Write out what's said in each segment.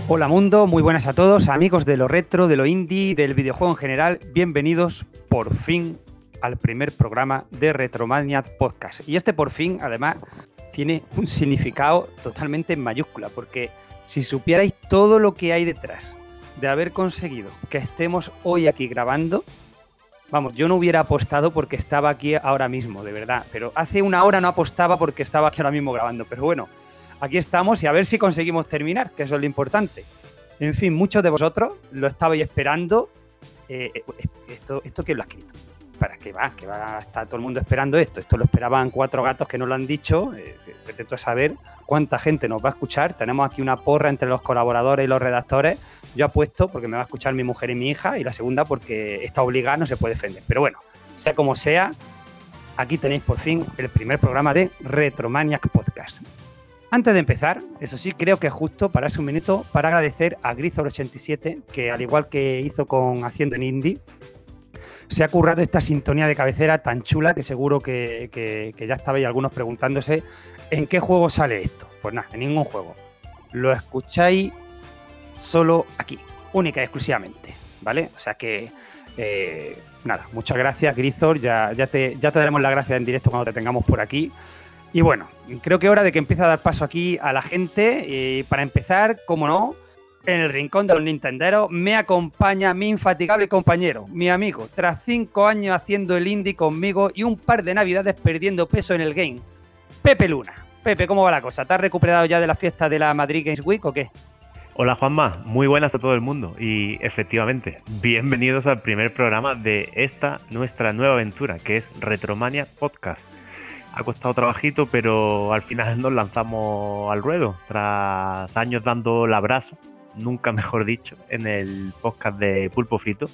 Hola mundo, muy buenas a todos, amigos de lo retro, de lo indie, del videojuego en general. Bienvenidos por fin al primer programa de Retromania Podcast. Y este por fin, además, tiene un significado totalmente en mayúscula, porque si supierais todo lo que hay detrás de haber conseguido que estemos hoy aquí grabando, vamos, yo no hubiera apostado porque estaba aquí ahora mismo, de verdad. Pero hace una hora no apostaba porque estaba aquí ahora mismo grabando. Pero bueno, aquí estamos y a ver si conseguimos terminar, que eso es lo importante. En fin, muchos de vosotros lo estabais esperando. ¿Esto quién lo ha escrito? ¿Para qué va? Que va a estar todo el mundo esperando esto. Esto lo esperaban 4 gatos que no lo han dicho. Intento saber cuánta gente nos va a escuchar. Tenemos aquí una porra entre los colaboradores y los redactores. Yo apuesto porque me va a escuchar mi mujer y mi hija. Y la segunda porque está obligada, no se puede defender. Pero bueno, sea como sea, aquí tenéis por fin el primer programa de Retromaniac Podcast. Antes de empezar, eso sí, creo que es justo pararse un minuto para agradecer a Grizor87, que al igual que hizo con Haciendo en Indie, se ha currado esta sintonía de cabecera tan chula que seguro que ya estabais algunos preguntándose ¿en qué juego sale esto? Pues nada, en ningún juego. Lo escucháis solo aquí, única y exclusivamente, ¿vale? O sea que, nada, muchas gracias, Grizor, ya te daremos las gracias en directo cuando te tengamos por aquí. Y bueno, creo que es hora de que empiece a dar paso aquí a la gente. Y para empezar, como no, en el rincón de los nintenderos me acompaña mi infatigable compañero, mi amigo, tras 5 años haciendo el indie conmigo y un par de navidades perdiendo peso en el game, Pepe Luna. Pepe, ¿cómo va la cosa? ¿Te has recuperado ya de la fiesta de la Madrid Games Week o qué? Hola Juanma, muy buenas a todo el mundo y efectivamente, bienvenidos al primer programa de esta nuestra nueva aventura que es Retromania Podcast. Ha costado trabajito, pero al final nos lanzamos al ruedo, tras años dando el abrazo, nunca mejor dicho, en el podcast de Pulpo Frito.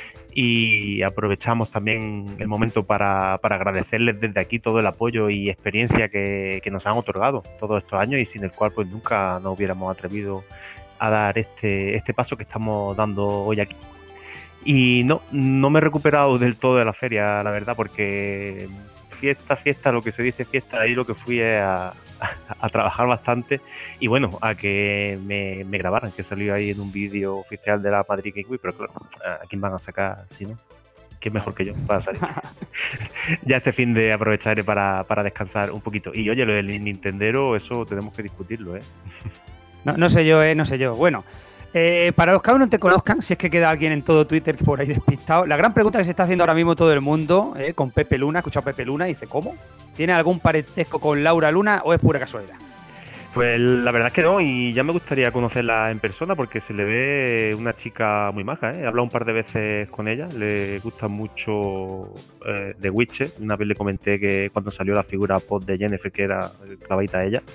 Y aprovechamos también el momento para agradecerles desde aquí todo el apoyo y experiencia que nos han otorgado todos estos años y sin el cual pues nunca nos hubiéramos atrevido a dar este paso que estamos dando hoy aquí. Y no me he recuperado del todo de la feria, la verdad, porque fiesta, lo que se dice fiesta, ahí lo que fui es a trabajar bastante y bueno, a que me grabaran, que salió ahí en un vídeo oficial de la Madrid Game Week, pero claro, ¿a quién van a sacar si no? ¿Quién mejor que yo para salir? Ya este fin de aprovecharé para descansar un poquito. Y oye, lo del Nintendero, eso tenemos que discutirlo, ¿eh? No sé yo. Bueno, para los que aún no te conozcan, si es que queda alguien en todo Twitter por ahí despistado, la gran pregunta que se está haciendo ahora mismo todo el mundo, con Pepe Luna, ha escuchado a Pepe Luna y dice, ¿cómo? ¿Tiene algún parentesco con Laura Luna o es pura casualidad? Pues la verdad es que no, y ya me gustaría conocerla en persona porque se le ve una chica muy maja, ¿eh? He hablado un par de veces con ella, le gusta mucho The Witcher. Una vez le comenté que cuando salió la figura post de Jennifer, que era clavadita a ella.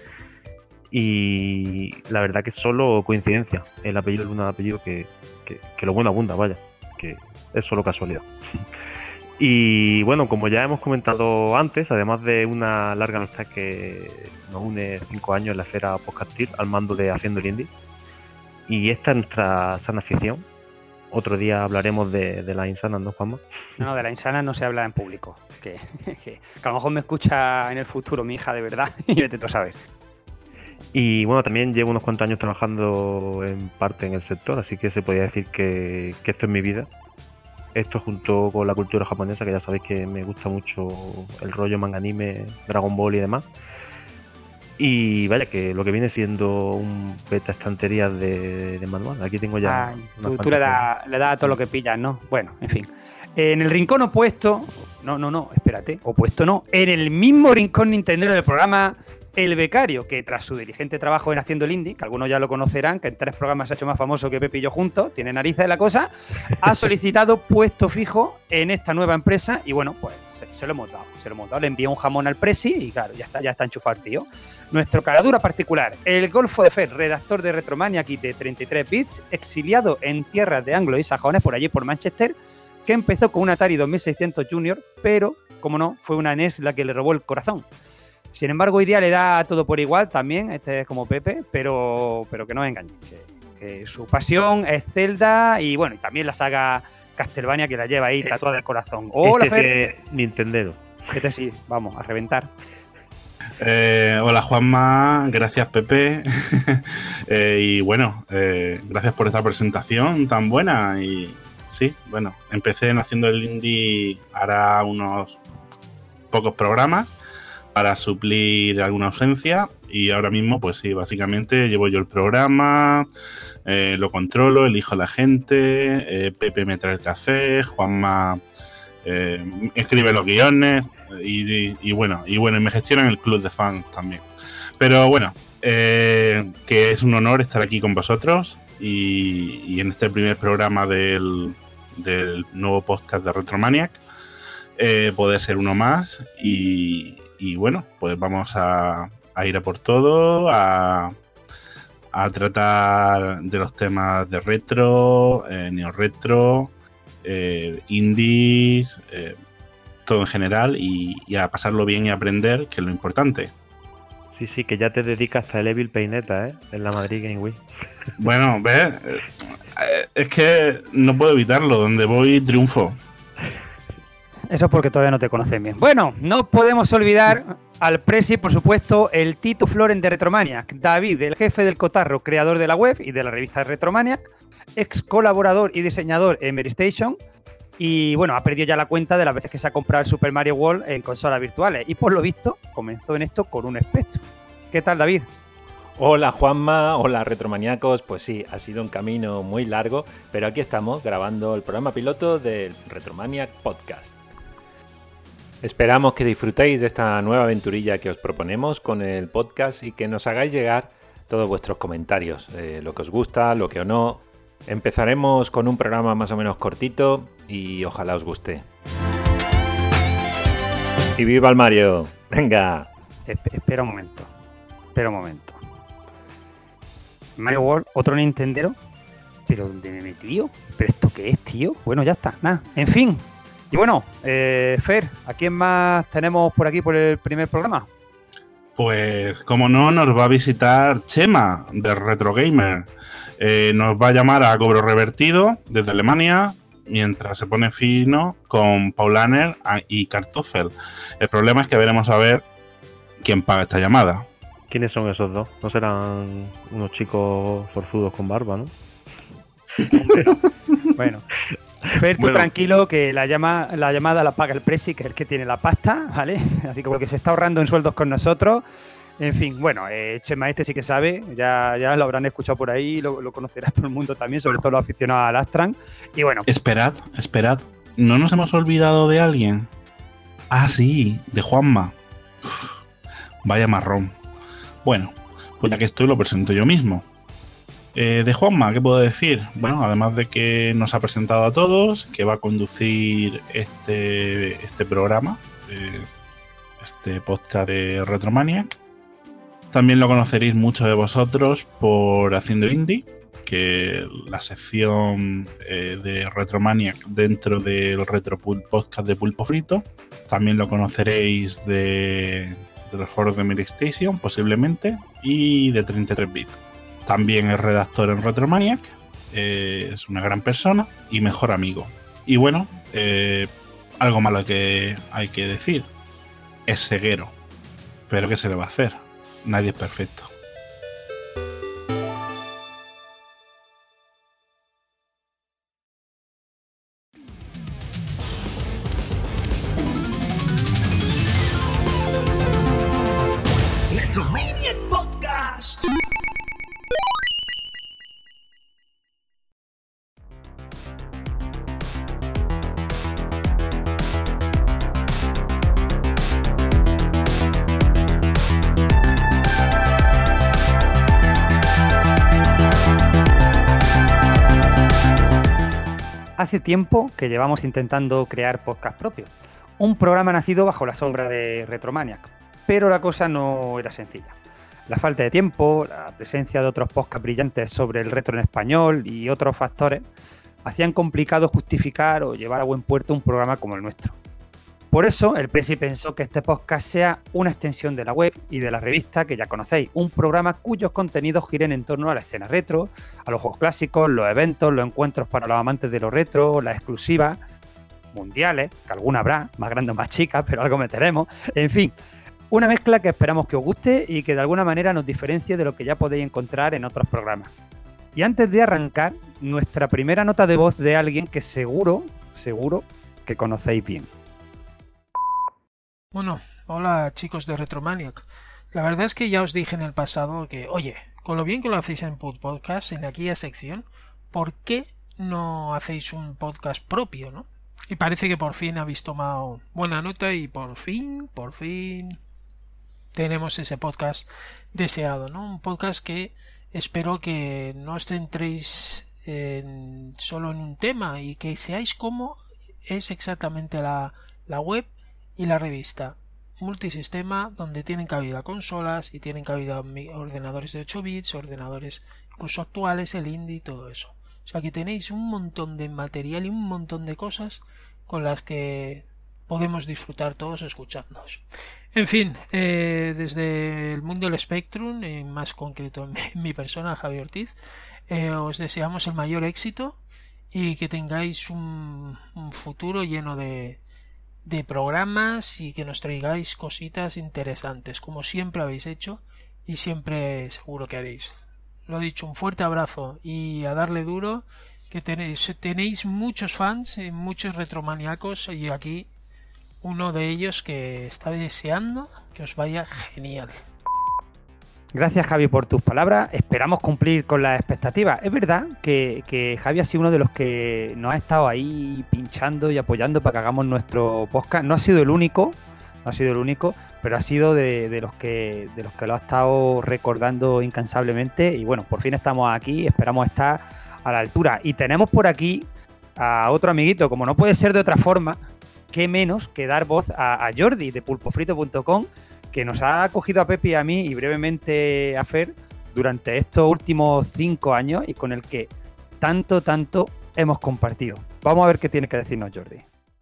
Y la verdad que es solo coincidencia. El apellido es un apellido que lo bueno abunda, vaya, que es solo casualidad. Y bueno, como ya hemos comentado antes, además de una larga amistad que nos une 5 años en la esfera podcastil al mando de Haciendo el Indie, y esta es nuestra sana afición. Otro día hablaremos de las insanas, ¿no, Juanma? No, de las insanas no se habla en público, que a lo mejor me escucha en el futuro mi hija de verdad y vete tú a saber. Y bueno, también llevo unos cuantos años trabajando en parte en el sector, así que se podría decir que esto es mi vida. Esto junto con la cultura japonesa, que ya sabéis que me gusta mucho el rollo manga anime, Dragon Ball y demás. Y vaya, que lo que viene siendo un beta estantería de manual. Aquí tengo ya... Tú le das a todo lo que pillas, ¿no? Bueno, en fin. En el rincón opuesto... No, espérate. Opuesto no. En el mismo rincón nintendero del programa... El Becario, que tras su diligente trabajo en Haciendo el Indie, que algunos ya lo conocerán, que en 3 programas se ha hecho más famoso que Pepe y yo juntos, tiene narices la cosa, ha solicitado puesto fijo en esta nueva empresa y bueno, pues se lo hemos dado. Le envió un jamón al presi y claro, ya está enchufado el tío. Nuestro caradura particular, el Golfo de Fer, redactor de Retromania aquí de 33 bits, exiliado en tierras de anglo y sajones, por allí por Manchester, que empezó con un Atari 2600 Junior, pero, como no, fue una NES la que le robó el corazón. Sin embargo, hoy día le da todo por igual también, este es como Pepe, pero que no os engañéis, que su pasión es Zelda y bueno, y también la saga Castlevania que la lleva ahí tatuada del corazón. Hola, Fer. Nintendero. Sí, vamos, a reventar. Hola Juanma, gracias Pepe. Y bueno, gracias por esta presentación tan buena. Y sí, bueno, empecé haciendo el indie hará unos pocos programas para suplir alguna ausencia y ahora mismo pues sí, básicamente llevo yo el programa, lo controlo, elijo a la gente, Pepe me trae el café, Juanma escribe los guiones y bueno, y me gestionan el club de fans también. Pero bueno, que es un honor estar aquí con vosotros y en este primer programa del nuevo podcast de Retromaniac, poder ser uno más y bueno, pues vamos a ir a por todo, a tratar de los temas de retro, neo-retro, indies, todo en general y a pasarlo bien y aprender, que es lo importante. Sí, que ya te dedicas hasta el Evil Peineta, en la Madrid Game Week. Bueno, ¿ves? Es que no puedo evitarlo, donde voy triunfo. Eso es porque todavía no te conocen bien. Bueno, no podemos olvidar al Presi, por supuesto, el Tito Floren de Retromaniac, David, el jefe del Cotarro, creador de la web y de la revista Retromaniac, ex colaborador y diseñador en Mary Station, y bueno, ha perdido ya la cuenta de las veces que se ha comprado el Super Mario World en consolas virtuales, y por lo visto comenzó en esto con un Spectrum. ¿Qué tal, David? Hola Juanma, hola retromaniacos, pues sí, ha sido un camino muy largo, pero aquí estamos grabando el programa piloto del Retromaniac Podcast. Esperamos que disfrutéis de esta nueva aventurilla que os proponemos con el podcast y que nos hagáis llegar todos vuestros comentarios, lo que os gusta, lo que o no. Empezaremos con un programa más o menos cortito y ojalá os guste. ¡Y viva el Mario! ¡Venga! Espera un momento. Mario World, otro Nintendero. ¿Pero dónde me he metido? ¿Pero esto qué es, tío? Bueno, ya está, nada. En fin. Y bueno, Fer, ¿a quién más tenemos por aquí por el primer programa? Pues, como no, nos va a visitar Chema, de Retro Gamer. Nos va a llamar a cobro revertido desde Alemania, mientras se pone fino con Paulaner y Kartoffel. El problema es que veremos a ver quién paga esta llamada. ¿Quiénes son esos dos? ¿No serán unos chicos forzudos con barba, no? Bueno, Fer, tú tranquilo que la llamada la paga el Presi, que es el que tiene la pasta, ¿vale? Así que porque se está ahorrando en sueldos con nosotros. En fin, bueno, Chema sí que sabe, ya lo habrán escuchado por ahí, lo conocerá todo el mundo también, sobre todo los aficionados al Astran. Y bueno. Esperad, ¿no nos hemos olvidado de alguien? Ah, sí, de Juanma. Vaya marrón. Bueno, pues ya que estoy lo presento yo mismo. De Juanma, ¿qué puedo decir? Bueno, además de que nos ha presentado a todos, que va a conducir este programa, este podcast de Retromaniac. También lo conoceréis muchos de vosotros por Haciendo Indie, que la sección de Retromaniac dentro del Retro Podcast de Pulpo Frito. También lo conoceréis de los foros de Mary Station, posiblemente, y de 33 bits. También es redactor en Retromaniac, es una gran persona y mejor amigo. Y bueno, algo malo que hay que decir, es ceguero. Pero ¿qué se le va a hacer? Nadie es perfecto. Retromaniac Podcast. Hace tiempo que llevamos intentando crear podcast propios. Un programa nacido bajo la sombra de Retromaniac. Pero la cosa no era sencilla. La falta de tiempo, la presencia de otros podcasts brillantes sobre el retro en español y otros factores hacían complicado justificar o llevar a buen puerto un programa como el nuestro. Por eso, el Presi pensó que este podcast sea una extensión de la web y de la revista que ya conocéis, un programa cuyos contenidos giren en torno a la escena retro, a los juegos clásicos, los eventos, los encuentros para los amantes de lo retro, las exclusivas, mundiales, que alguna habrá, más grandes o más chicas, pero algo meteremos, en fin, Una mezcla que esperamos que os guste y que de alguna manera nos diferencie de lo que ya podéis encontrar en otros programas. Y antes de arrancar, nuestra primera nota de voz de alguien que seguro que conocéis bien. Bueno, hola chicos de Retromaniac. La verdad es que ya os dije en el pasado que, oye, con lo bien que lo hacéis en Podcast, en aquella sección, ¿por qué no hacéis un podcast propio, no? Y parece que por fin habéis tomado buena nota y por fin tenemos ese podcast deseado, ¿no? Un podcast que espero que no os centréis solo en un tema y que seáis como es exactamente la web y la revista. Multisistema donde tienen cabida consolas y tienen cabida ordenadores de 8 bits, ordenadores incluso actuales, el indie y todo eso. O sea que tenéis un montón de material y un montón de cosas con las que podemos disfrutar todos escuchándonos. En fin, desde el mundo del Spectrum, más concreto en mi persona, Javier Ortiz, os deseamos el mayor éxito y que tengáis un futuro lleno de programas y que nos traigáis cositas interesantes, como siempre habéis hecho y siempre seguro que haréis. Lo dicho, un fuerte abrazo y a darle duro, que tenéis muchos fans y muchos retromaniacos y aquí uno de ellos que está deseando que os vaya genial. Gracias, Javi, por tus palabras. Esperamos cumplir con las expectativas. Es verdad que Javi ha sido uno de los que nos ha estado ahí pinchando y apoyando para que hagamos nuestro podcast. No ha sido el único, pero ha sido de los que lo ha estado recordando incansablemente. Y bueno, por fin estamos aquí, esperamos estar a la altura. Y tenemos por aquí a otro amiguito, como no puede ser de otra forma, qué menos que dar voz a Jordi de pulpofrito.com, que nos ha acogido a Pepi y a mí y brevemente a Fer durante estos últimos 5 años y con el que tanto hemos compartido. Vamos a ver qué tiene que decirnos Jordi.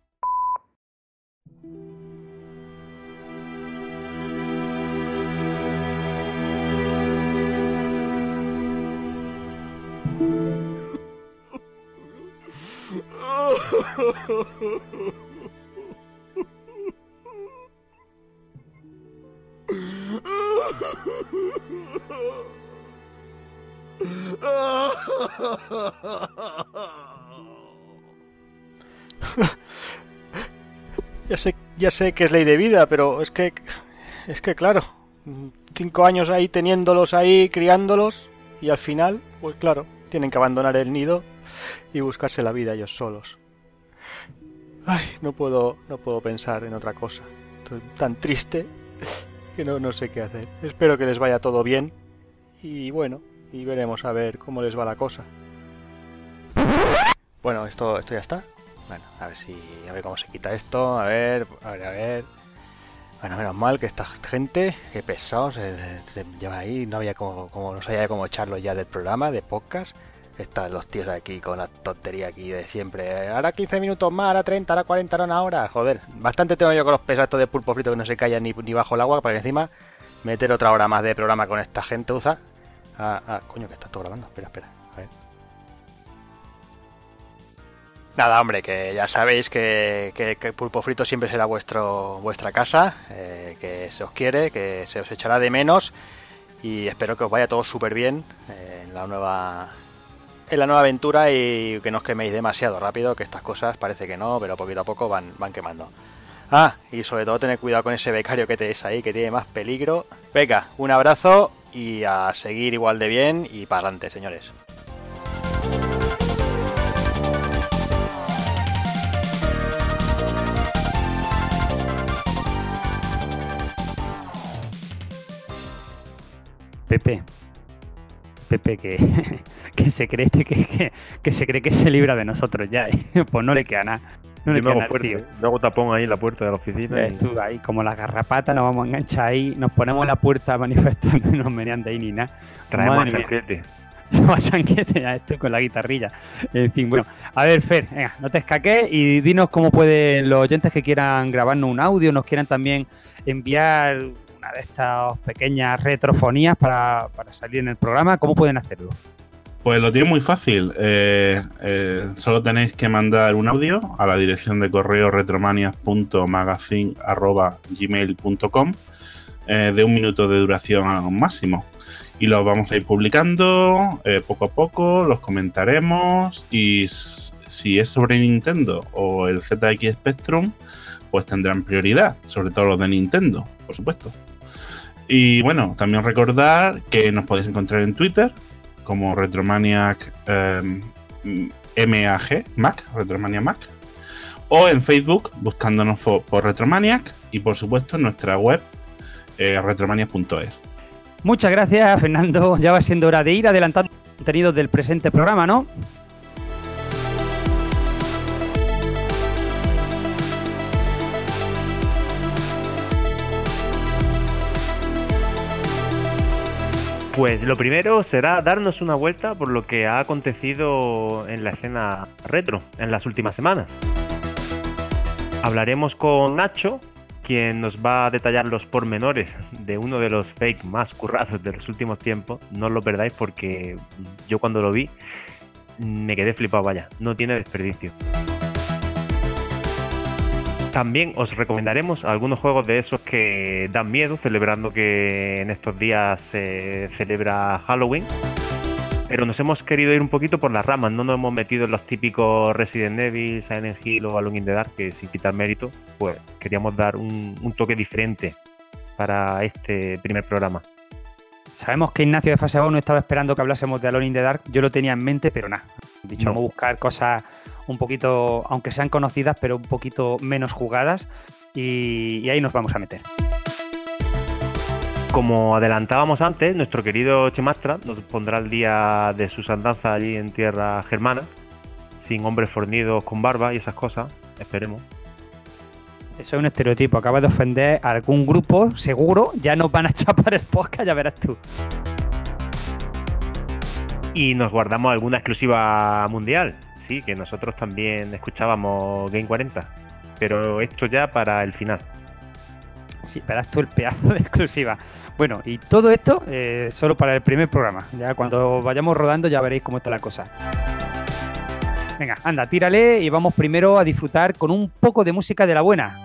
Ya sé que es ley de vida, pero es que claro, 5 años ahí teniéndolos ahí, criándolos, y al final, pues claro, tienen que abandonar el nido y buscarse la vida ellos solos. Ay, no puedo pensar en otra cosa. Estoy tan triste que no sé qué hacer. Espero que les vaya todo bien y bueno, y veremos a ver cómo les va la cosa. Bueno, esto ya está. Bueno, a ver cómo se quita esto. A ver. Bueno, menos mal que esta gente, qué pesados, se lleva ahí. No había no sabía cómo echarlos ya del programa, de podcast. Están los tíos aquí con la tontería aquí de siempre. Ahora 15 minutos más, ahora 30, ahora 40, ahora una hora. Joder, bastante tengo yo con los pesados de Pulpo Frito que no se callan ni bajo el agua, para que encima meter otra hora más de programa con esta gentuza. Coño, que está todo grabando. Espera, a ver. Nada, hombre, que ya sabéis que Pulpo Frito siempre será vuestra casa, que se os quiere, que se os echará de menos y espero que os vaya todo súper bien en la nueva aventura y que no os queméis demasiado rápido, que estas cosas parece que no, pero poquito a poco van quemando. Y sobre todo tened cuidado con ese becario que tenéis ahí, que tiene más peligro. Venga, un abrazo y a seguir igual de bien y para adelante, señores. Pepe que se cree que se cree que se libra de nosotros ya, pues no le queda nada. No le queda nada, tío. Yo hago tapón ahí en la puerta de la oficina. Tú ahí, como las garrapatas, nos vamos a enganchar ahí, nos ponemos en la puerta manifestando y nos menean de ahí ni nada. Traemos a Chanquete. Traemos a Chanquete, ya estoy con la guitarrilla. En fin, bueno. A ver, Fer, venga, no te escaques y dinos cómo pueden los oyentes que quieran grabarnos un audio, nos quieran también enviar de estas pequeñas retrofonías para salir en el programa, ¿cómo pueden hacerlo? Pues lo tiene muy fácil. Solo tenéis que mandar un audio a la dirección de correo retromanias.magazine@gmail.com de 1 minuto de duración a un máximo. Y los vamos a ir publicando poco a poco, los comentaremos y si es sobre Nintendo o el ZX Spectrum, pues tendrán prioridad, sobre todo los de Nintendo, por supuesto. Y bueno, también recordar que nos podéis encontrar en Twitter como Retromaniac Retromania Mac, o en Facebook buscándonos por Retromaniac y por supuesto en nuestra web retromaniac.es. Muchas gracias, Fernando. Ya va siendo hora de ir adelantando contenidos del presente programa, ¿no? Pues lo primero será darnos una vuelta por lo que ha acontecido en la escena retro en las últimas semanas. Hablaremos con Nacho, quien nos va a detallar los pormenores de uno de los fakes más currados de los últimos tiempos. No os lo perdáis porque yo cuando lo vi me quedé flipado, vaya, no tiene desperdicio. También os recomendaremos algunos juegos de esos que dan miedo, celebrando que en estos días se celebra Halloween. Pero nos hemos querido ir un poquito por las ramas, no nos hemos metido en los típicos Resident Evil, Silent Hill o Alone in the Dark, que sin quitar mérito, pues queríamos dar un toque diferente para este primer programa. Sabemos que Ignacio de Fase 1 estaba esperando que hablásemos de Alone in the Dark, yo lo tenía en mente, pero nada. Dicho, vamos a buscar cosas un poquito, aunque sean conocidas, pero un poquito menos jugadas, y ahí nos vamos a meter. Como adelantábamos antes, nuestro querido Chemastra nos pondrá al día de sus andanzas allí en tierra germana, sin hombres fornidos con barba y esas cosas, esperemos. Eso es un estereotipo, acabas de ofender a algún grupo, seguro, ya nos van a chapar el podcast, ya verás tú. Y nos guardamos alguna exclusiva mundial, sí, que nosotros también escuchábamos Game 40, pero esto ya para el final. Sí, verás tú el pedazo de exclusiva. Bueno, y todo esto solo para el primer programa. Ya cuando vayamos rodando ya veréis cómo está la cosa. Venga, anda, tírale y vamos primero a disfrutar con un poco de música de la buena.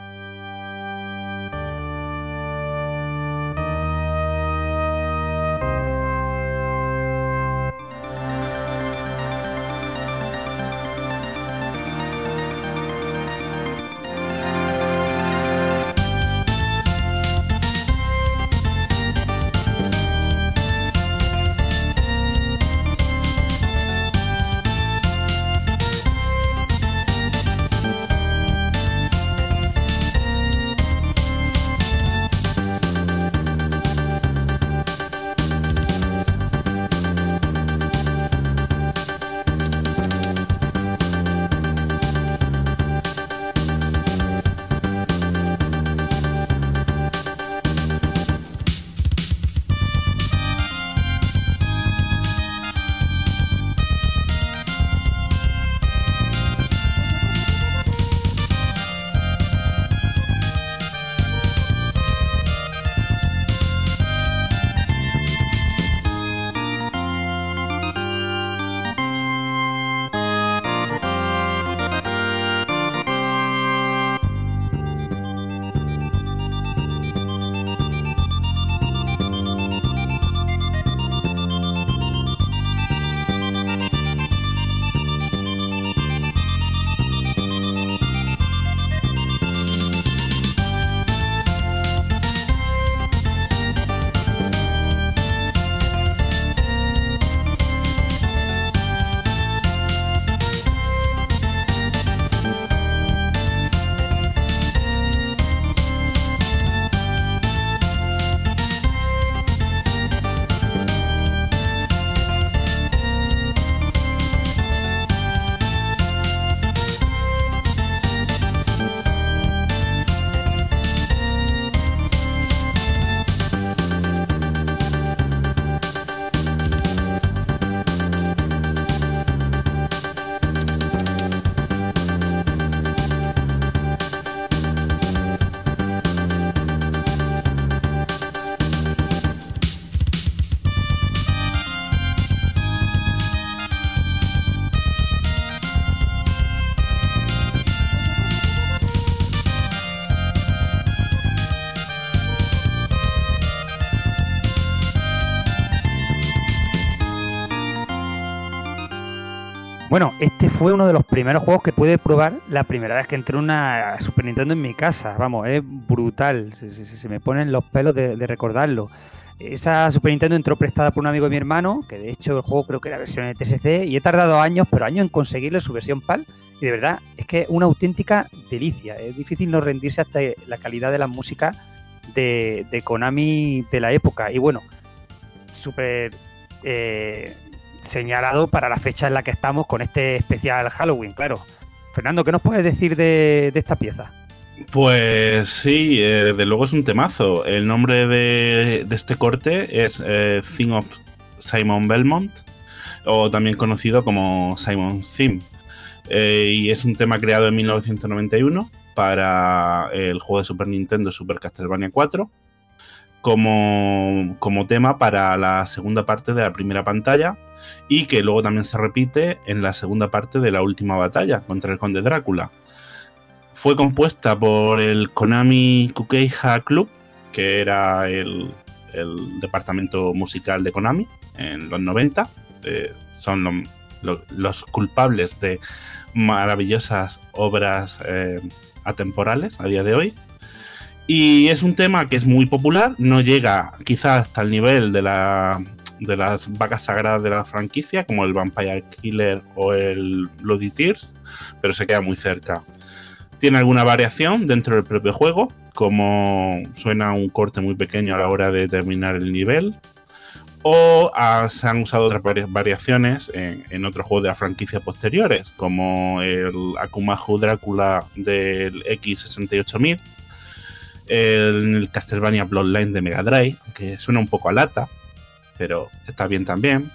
Bueno, este fue uno de los primeros juegos que pude probar la primera vez que entré en una Super Nintendo en mi casa. Vamos, es brutal. Se me ponen los pelos de recordarlo. Esa Super Nintendo entró prestada por un amigo de mi hermano, que de hecho el juego creo que era versión de TSC, y he tardado años, pero años en conseguirle su versión PAL. Y de verdad, es que es una auténtica delicia. Es difícil no rendirse hasta la calidad de la música de Konami de la época. Y bueno, súper señalado para la fecha en la que estamos con este especial Halloween, claro. Fernando, ¿qué nos puedes decir de esta pieza? Pues sí, desde luego es un temazo. El nombre de este corte es Theme of Simon Belmont, o también conocido como Simon's Theme. Y es un tema creado en 1991 para el juego de Super Nintendo Super Castlevania 4 como tema para la segunda parte de la primera pantalla, y que luego también se repite en la segunda parte de la última batalla contra el Conde Drácula. Fue compuesta por el Konami Kukeiha Club, que era el departamento musical de Konami en los 90. Son los culpables de maravillosas obras atemporales a día de hoy. Y es un tema que es muy popular, no llega quizás hasta el nivel de las vacas sagradas de la franquicia, como el Vampire Killer o el Bloody Tears, pero se queda muy cerca. Tiene alguna variación dentro del propio juego, como suena un corte muy pequeño a la hora de terminar el nivel, o se han usado otras variaciones en otros juegos de la franquicia posteriores, como el Akumajo Drácula del X68000, el Castlevania Bloodline de Mega Drive, que suena un poco a lata, pero está bien también.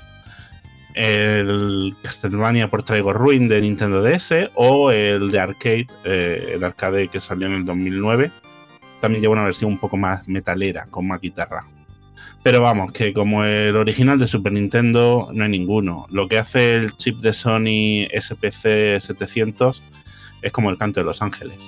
El Castlevania por Trigger Ruin de Nintendo DS, o el de arcade, el arcade que salió en el 2009. También lleva una versión un poco más metalera, con más guitarra. Pero vamos, que como el original de Super Nintendo no hay ninguno. Lo que hace el chip de Sony SPC 700 es como el canto de Los Ángeles.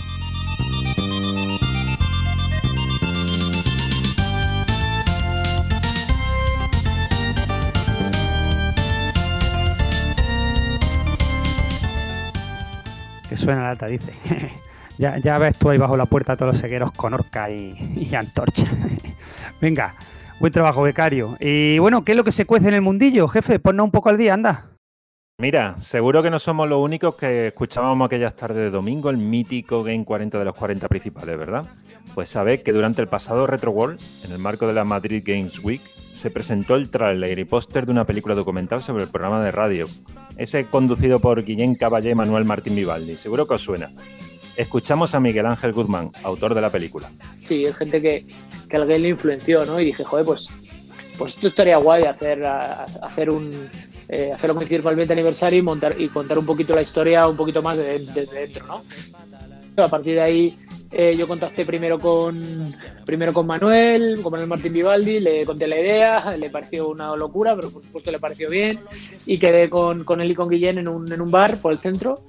Que suena la alta, dice. ya ves tú ahí bajo la puerta a todos los segueros con horca y antorcha. Venga, buen trabajo, becario. Y bueno, ¿qué es lo que se cuece en el mundillo, jefe? Ponnos un poco al día, anda. Mira, seguro que no somos los únicos que escuchábamos aquellas tardes de domingo el mítico Game 40 de los 40 principales, ¿verdad? Pues sabed que durante el pasado Retro World, en el marco de la Madrid Games Week, se presentó el tráiler y póster de una película documental sobre el programa de radio. Ese conducido por Guillén Caballé y Manuel Martín Vivaldi. Seguro que os suena. Escuchamos a Miguel Ángel Guzmán, autor de la película. Sí, es gente que al game le influenció, ¿no? Y dije, joder, pues esto estaría guay hacerlo coincidir con el 20 aniversario y contar un poquito la historia un poquito más desde dentro, ¿no? A partir de ahí yo contacté primero con Manuel Martín Vivaldi, le conté la idea, le pareció una locura, pero por supuesto le pareció bien, y quedé con él y con Guillén en un bar por el centro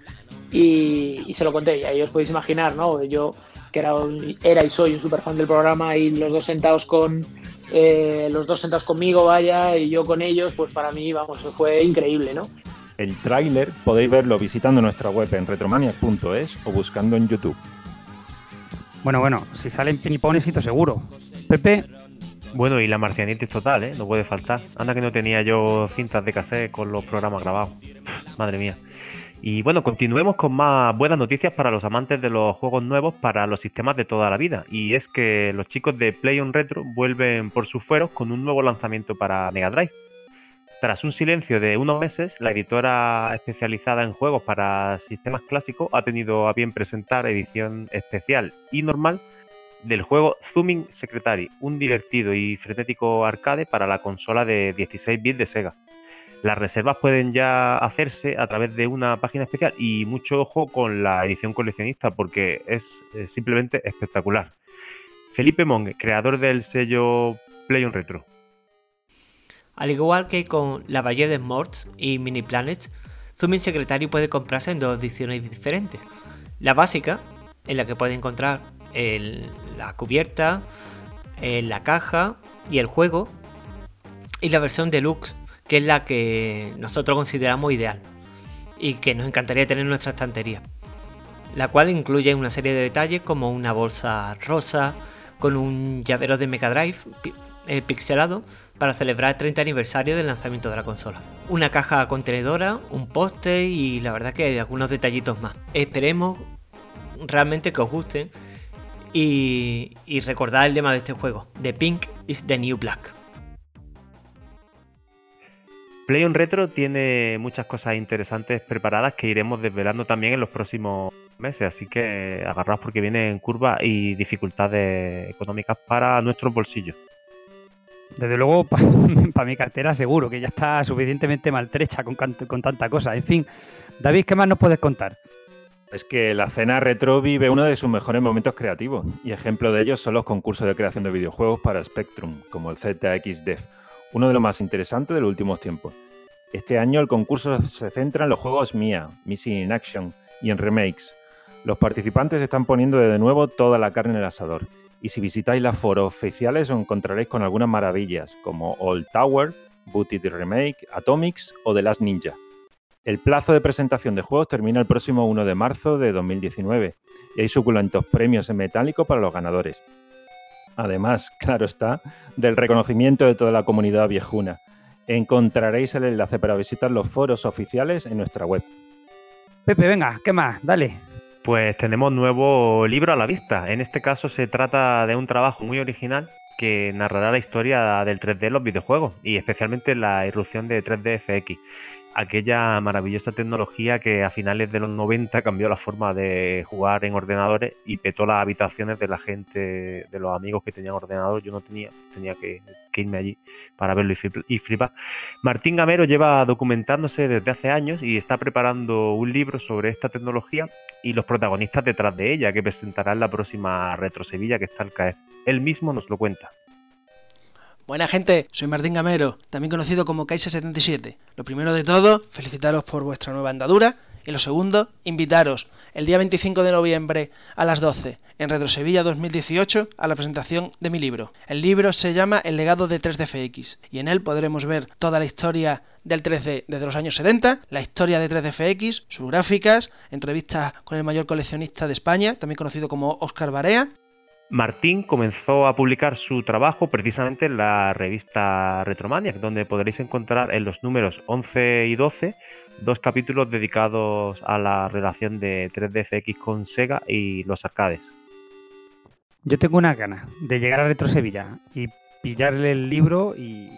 y se lo conté. Y ahí os podéis imaginar, ¿no? Yo, que era y soy un súper fan del programa, y los dos sentados conmigo, vaya, y yo con ellos, pues para mí, vamos, fue increíble, ¿no? El tráiler podéis verlo visitando nuestra web en retromaniac.es o buscando en YouTube. Bueno, si salen piniponesitos seguro. Pepe. Bueno, y la marcianitis total, ¿eh? No puede faltar. Anda que no tenía yo cintas de cassette con los programas grabados. Madre mía. Y bueno, continuemos con más buenas noticias para los amantes de los juegos nuevos para los sistemas de toda la vida. Y es que los chicos de Play On Retro vuelven por sus fueros con un nuevo lanzamiento para Mega Drive. Tras un silencio de unos meses, la editora especializada en juegos para sistemas clásicos ha tenido a bien presentar edición especial y normal del juego Zooming Secretary, un divertido y frenético arcade para la consola de 16 bits de Sega. Las reservas pueden ya hacerse a través de una página especial, y mucho ojo con la edición coleccionista porque es simplemente espectacular. Felipe Monge, creador del sello Play On Retro. Al igual que con La Valle des Morts y Mini Planets, Zooming Secretary puede comprarse en dos ediciones diferentes. La básica, en la que puede encontrar la cubierta, la caja y el juego, y la versión deluxe, que es la que nosotros consideramos ideal. y que nos encantaría tener en nuestra estantería, la cual incluye una serie de detalles como una bolsa rosa con un llavero de Mega Drive pixelado para celebrar el 30 aniversario del lanzamiento de la consola, una caja contenedora, un póster y la verdad que algunos detallitos más. Esperemos realmente que os gusten y recordad el lema de este juego: The Pink is the New Black. PlayOn Retro tiene muchas cosas interesantes preparadas que iremos desvelando también en los próximos meses, así que agarraos porque vienen curvas y dificultades económicas para nuestros bolsillos. Desde luego, para mi cartera seguro, que ya está suficientemente maltrecha con tanta cosa. En fin, David, ¿qué más nos puedes contar? Es que la cena retro vive uno de sus mejores momentos creativos, y ejemplo de ellos son los concursos de creación de videojuegos para Spectrum, como el ZX Dev, uno de los más interesantes de los últimos tiempos. Este año el concurso se centra en los juegos Mia, Missing in Action, y en remakes. Los participantes están poniendo de nuevo toda la carne en el asador, y si visitáis las foros oficiales os encontraréis con algunas maravillas, como Old Tower, Booty the Remake, Atomics o The Last Ninja. El plazo de presentación de juegos termina el próximo 1 de marzo de 2019, y hay suculentos premios en metálico para los ganadores. Además, claro está, del reconocimiento de toda la comunidad viejuna. Encontraréis el enlace para visitar los foros oficiales en nuestra web. Pepe, venga, ¿qué más? Dale. Pues tenemos nuevo libro a la vista. En este caso se trata de un trabajo muy original que narrará la historia del 3D en los videojuegos y especialmente la irrupción de 3D FX, aquella maravillosa tecnología que a finales de los 90 cambió la forma de jugar en ordenadores y petó las habitaciones de la gente, de los amigos que tenían ordenador. Yo no tenía que irme allí para verlo y flipar. Martín Gamero lleva documentándose desde hace años y está preparando un libro sobre esta tecnología y los protagonistas detrás de ella, que presentará en la próxima Retro Sevilla, que está al caer. Él mismo nos lo cuenta. Buena gente, soy Martín Gamero, también conocido como Kaiser77. Lo primero de todo, felicitaros por vuestra nueva andadura. Y lo segundo, invitaros el día 25 de noviembre a las 12 en Retro Sevilla 2018 a la presentación de mi libro. El libro se llama El legado de 3DFX y en él podremos ver toda la historia del 3D desde los años 70, la historia de 3DFX, sus gráficas, entrevistas con el mayor coleccionista de España, también conocido como Óscar Barea. Martín comenzó a publicar su trabajo precisamente en la revista Retromaniac, donde podréis encontrar en los números 11 y 12 dos capítulos dedicados a la relación de 3DFX con Sega y los arcades. Yo tengo una ganas de llegar a Retro Sevilla y pillarle el libro y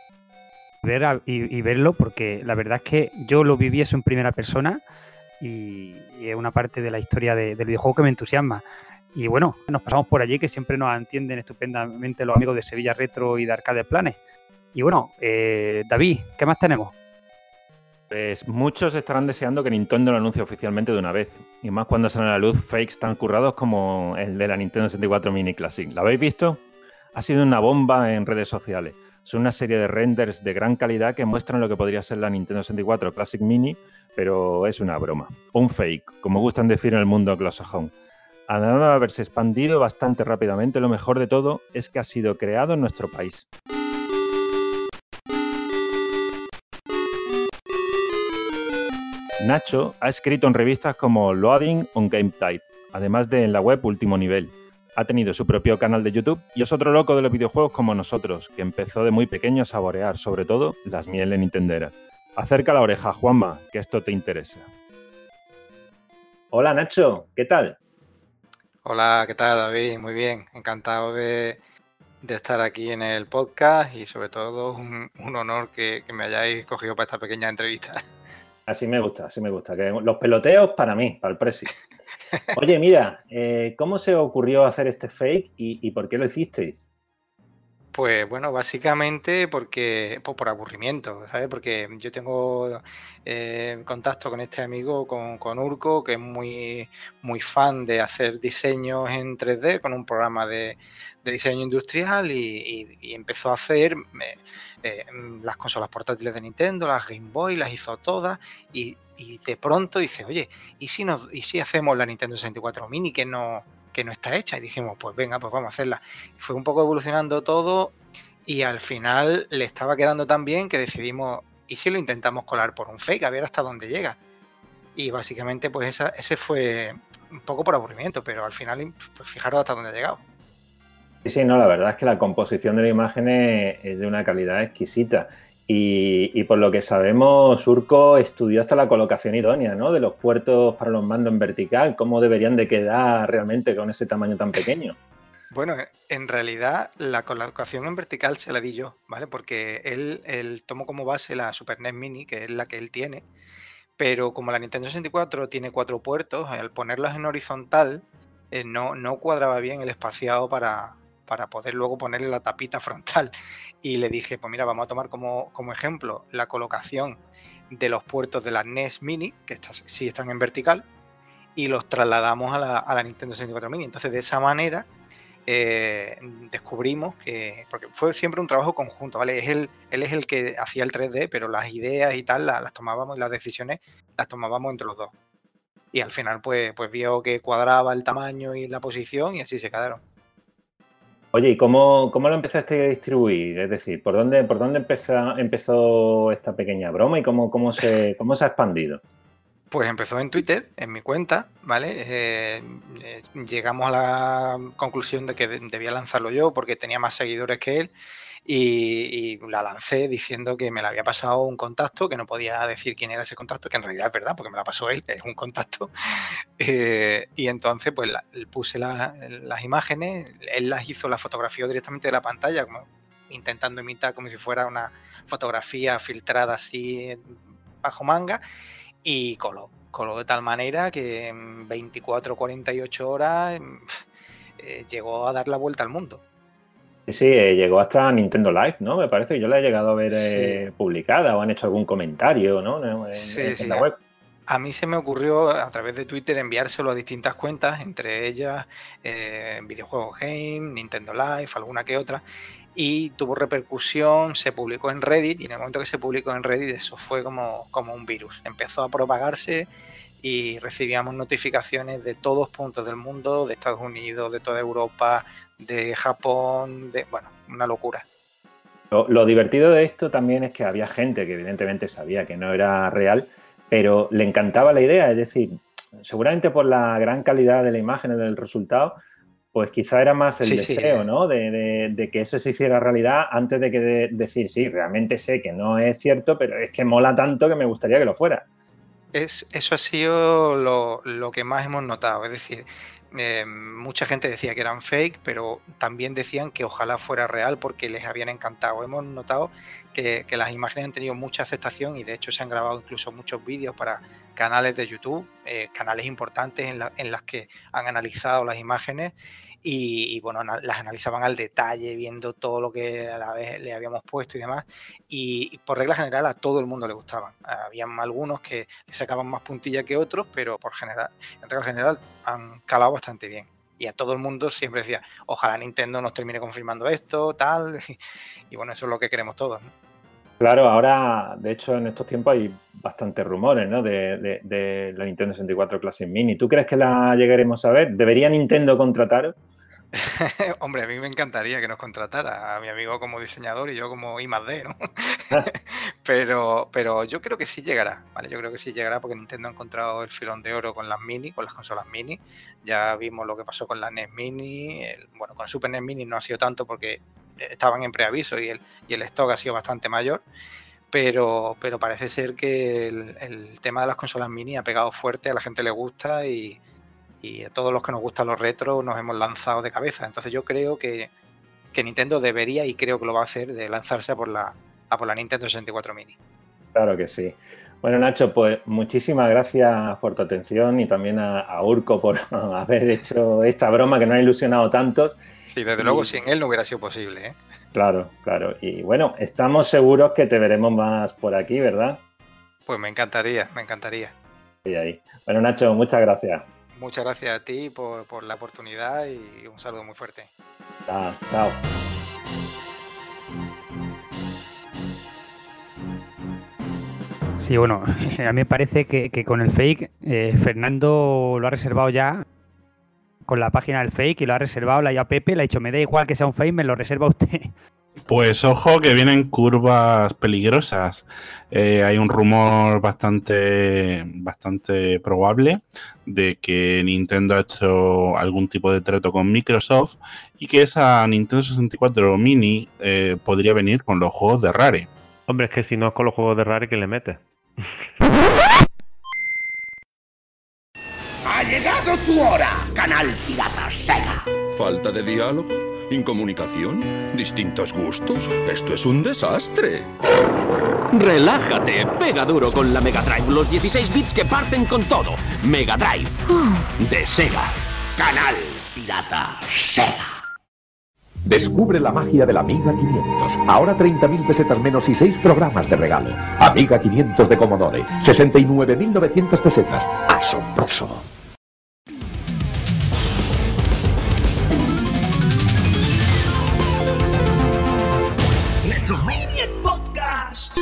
verlo, porque la verdad es que yo lo viví eso en primera persona y es una parte de la historia del videojuego que me entusiasma. Y bueno, nos pasamos por allí, que siempre nos atienden estupendamente los amigos de Sevilla Retro y de Arcade Planet. Y bueno, David, ¿qué más tenemos? Pues muchos estarán deseando que Nintendo lo anuncie oficialmente de una vez. Y más cuando salen a la luz fakes tan currados como el de la Nintendo 64 Mini Classic. ¿La habéis visto? Ha sido una bomba en redes sociales. Son una serie de renders de gran calidad que muestran lo que podría ser la Nintendo 64 Classic Mini, pero es una broma. Un fake, como gustan decir en el mundo anglosajón. A nada de haberse expandido bastante rápidamente, lo mejor de todo es que ha sido creado en nuestro país. Nacho ha escrito en revistas como Loading o Game Type, además de en la web Último Nivel. Ha tenido su propio canal de YouTube y es otro loco de los videojuegos como nosotros, que empezó de muy pequeño a saborear, sobre todo, las mieles nintenderas. Acerca la oreja, Juanma, que esto te interesa. Hola Nacho, ¿qué tal? Hola, ¿qué tal, David? Muy bien, encantado de estar aquí en el podcast y sobre todo un honor que me hayáis cogido para esta pequeña entrevista. Así me gusta, que los peloteos para mí, para el presi. Oye, mira, ¿cómo se os ocurrió hacer este fake y por qué lo hicisteis? Pues bueno, básicamente por aburrimiento, ¿sabes? Porque yo tengo contacto con este amigo, con Urco, que es muy, muy fan de hacer diseños en 3D con un programa de diseño industrial y empezó a hacer las consolas portátiles de Nintendo, las Game Boy, las hizo todas y de pronto dice, oye, ¿y si hacemos la Nintendo 64 Mini que no está hecha? Y dijimos, pues venga, pues vamos a hacerla. Fue un poco evolucionando todo y al final le estaba quedando tan bien que decidimos, ¿y si lo intentamos colar por un fake? A ver hasta dónde llega. Y básicamente, pues ese fue un poco por aburrimiento, pero al final, pues fijaros hasta dónde ha llegado. Sí, no, la verdad es que la composición de la imagen es de una calidad exquisita. Y por lo que sabemos, Urco estudió hasta la colocación idónea, ¿no? De los puertos para los mandos en vertical, cómo deberían de quedar realmente con ese tamaño tan pequeño. Bueno, en realidad la colocación en vertical se la di yo, ¿vale? Porque él tomó como base la Super NES Mini, que es la que él tiene, pero como la Nintendo 64 tiene 4 puertos, al ponerlos en horizontal no cuadraba bien el espaciado para poder luego ponerle la tapita frontal. Y le dije, pues mira, vamos a tomar como ejemplo la colocación de los puertos de la NES Mini, que sí están en vertical, y los trasladamos a la Nintendo 64 Mini. Entonces, de esa manera descubrimos que, porque fue siempre un trabajo conjunto, ¿vale? Él es el que hacía el 3D, pero las ideas y tal las tomábamos y las decisiones las tomábamos entre los dos. Y al final pues vio que cuadraba el tamaño y la posición y así se quedaron. Oye, ¿y cómo lo empezaste a distribuir? Es decir, ¿por dónde empezó esta pequeña broma y cómo se ha expandido? Pues empezó en Twitter, en mi cuenta, ¿vale? Llegamos a la conclusión de que debía lanzarlo yo porque tenía más seguidores que él y la lancé diciendo que me la había pasado un contacto, que no podía decir quién era ese contacto, que en realidad es verdad porque me la pasó él, es un contacto. Y entonces pues puse las imágenes, él las hizo, las fotografió directamente de la pantalla, como intentando imitar como si fuera una fotografía filtrada así bajo manga. Y coló de tal manera que en 24 o 48 horas llegó a dar la vuelta al mundo. Sí, llegó hasta Nintendo Live, ¿no? Me parece que yo la he llegado a ver publicada o han hecho algún comentario, ¿no? En la web. A mí se me ocurrió a través de Twitter enviárselo a distintas cuentas, entre ellas Videojuegos Game, Nintendo Live, alguna que otra, y tuvo repercusión, se publicó en Reddit, y en el momento que se publicó en Reddit eso fue como un virus, empezó a propagarse y recibíamos notificaciones de todos puntos del mundo, de Estados Unidos, de toda Europa, de Japón, bueno, una locura. Lo divertido de esto también es que había gente que evidentemente sabía que no era real, pero le encantaba la idea, es decir, seguramente por la gran calidad de la imagen y del resultado, pues quizá era más el deseo, ¿no? De que eso se hiciera realidad antes de que decir, sí, realmente sé que no es cierto, pero es que mola tanto que me gustaría que lo fuera. Eso ha sido lo que más hemos notado, es decir, mucha gente decía que eran fake, pero también decían que ojalá fuera real porque les habían encantado. Hemos notado que las imágenes han tenido mucha aceptación y de hecho se han grabado incluso muchos vídeos para canales de YouTube, canales importantes en las que han analizado las imágenes y bueno, las analizaban al detalle, viendo todo lo que a la vez le habíamos puesto y demás, y por regla general a todo el mundo le gustaban. Habían algunos que le sacaban más puntilla que otros, pero en regla general han calado bastante bien. Y a todo el mundo siempre decía, ojalá Nintendo nos termine confirmando esto, tal, y bueno, eso es lo que queremos todos, ¿no? Claro, ahora, de hecho, en estos tiempos hay bastantes rumores, ¿no? De la Nintendo 64 Classic Mini. ¿Tú crees que la llegaremos a ver? ¿Debería Nintendo contrataros? Hombre, a mí me encantaría que nos contratara a mi amigo como diseñador y yo como I+D, ¿no? pero yo creo que sí llegará, ¿vale? Yo creo que sí llegará porque Nintendo ha encontrado el filón de oro con las Mini, con las consolas Mini. Ya vimos lo que pasó con la NES Mini. Bueno, con Super NES Mini no ha sido tanto porque estaban en preaviso y el stock ha sido bastante mayor. Pero parece ser que el tema de las consolas Mini ha pegado fuerte, a la gente le gusta y a todos los que nos gustan los retros nos hemos lanzado de cabeza. Entonces yo creo que Nintendo debería, y creo que lo va a hacer, de lanzarse a por la Nintendo 64 Mini. Claro que sí. Bueno, Nacho, pues muchísimas gracias por tu atención y también a Urco por haber hecho esta broma que nos ha ilusionado tantos. Sí, desde luego sin él no hubiera sido posible, ¿eh? Claro. Y bueno, estamos seguros que te veremos más por aquí, ¿verdad? Pues me encantaría. Ahí. Bueno, Nacho, muchas gracias. Muchas gracias a ti por la oportunidad y un saludo muy fuerte. Chao. Sí, bueno, a mí me parece que con el fake Fernando lo ha reservado ya con la página del fake y lo ha reservado, le ha ido a Pepe, le ha dicho, me da igual que sea un fake, me lo reserva usted. Pues ojo que vienen curvas peligrosas. Hay un rumor bastante probable de que Nintendo ha hecho algún tipo de trato con Microsoft y que esa Nintendo 64 Mini podría venir con los juegos de Rare. Hombre, es que si no es con los juegos de Rare, ¿quién le mete? ¡Ha llegado tu hora, canal Pirata Sega! ¿Falta de diálogo? ¿Incomunicación? ¿Distintos gustos? Esto es un desastre. Relájate, pega duro con la Mega Drive, los 16 bits que parten con todo. Mega Drive de Sega, canal Pirata Sega. Descubre la magia de la Amiga 500. Ahora 30.000 pesetas menos y 6 programas de regalo. Amiga 500 de Commodore. 69.900 pesetas. ¡Asombroso! Retromaniac Podcast.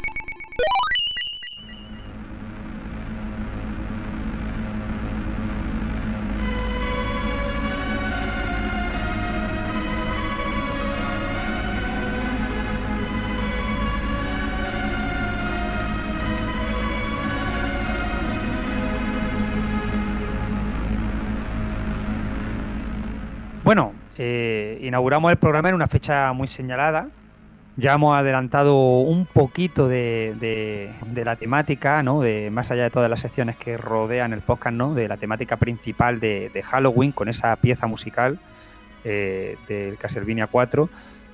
Bueno, inauguramos el programa en una fecha muy señalada. Ya hemos adelantado un poquito de la temática, ¿no? De más allá de todas las secciones que rodean el podcast, ¿no? De la temática principal de Halloween con esa pieza musical del Castlevania 4.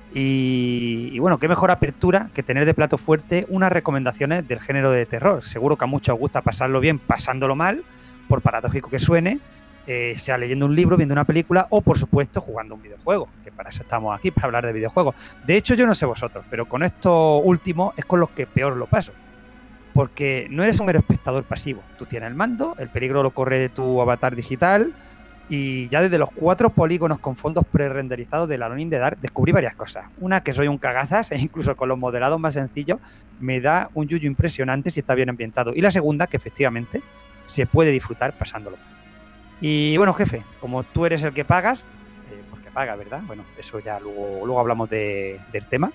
Y bueno, qué mejor apertura que tener de plato fuerte unas recomendaciones del género de terror. Seguro que a muchos os gusta pasarlo bien pasándolo mal, por paradójico que suene. Sea leyendo un libro, viendo una película o, por supuesto, jugando un videojuego, que para eso estamos aquí, para hablar de videojuegos. De hecho, yo no sé vosotros, pero con estos últimos es con los que peor lo paso. Porque no eres un mero espectador pasivo. Tú tienes el mando, el peligro lo corre tu avatar digital y ya desde los 4 polígonos con fondos pre-renderizados de Alone in the Dark descubrí varias cosas. Una, que soy un cagazas e incluso con los modelados más sencillos me da un yuyu impresionante si está bien ambientado. Y la segunda, que efectivamente se puede disfrutar pasándolo. Y bueno, jefe, como tú eres el que pagas, porque paga, ¿verdad? Bueno, eso ya luego hablamos del tema.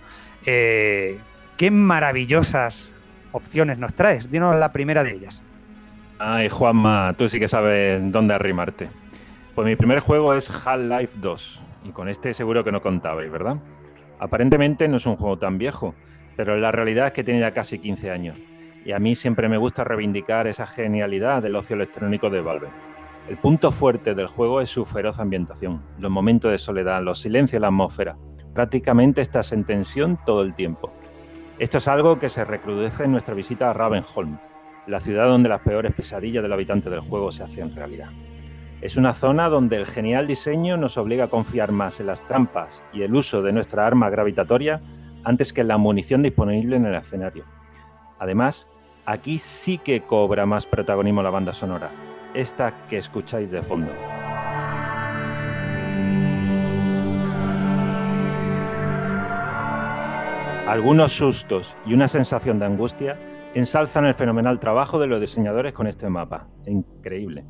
¿Qué maravillosas opciones nos traes? Dinos la primera de ellas. Ay, Juanma, tú sí que sabes dónde arrimarte. Pues mi primer juego es Half-Life 2, y con este seguro que no contabais, ¿verdad? Aparentemente no es un juego tan viejo, pero la realidad es que tiene ya casi 15 años, y a mí siempre me gusta reivindicar esa genialidad del ocio electrónico de Valve. El punto fuerte del juego es su feroz ambientación, los momentos de soledad, los silencios en la atmósfera. Prácticamente estás en tensión todo el tiempo. Esto es algo que se recrudece en nuestra visita a Ravenholm, la ciudad donde las peores pesadillas de los habitantes del juego se hacen realidad. Es una zona donde el genial diseño nos obliga a confiar más en las trampas y el uso de nuestra arma gravitatoria antes que en la munición disponible en el escenario. Además, aquí sí que cobra más protagonismo la banda sonora, esta que escucháis de fondo. Algunos sustos y una sensación de angustia ensalzan el fenomenal trabajo de los diseñadores con este mapa. Increíble.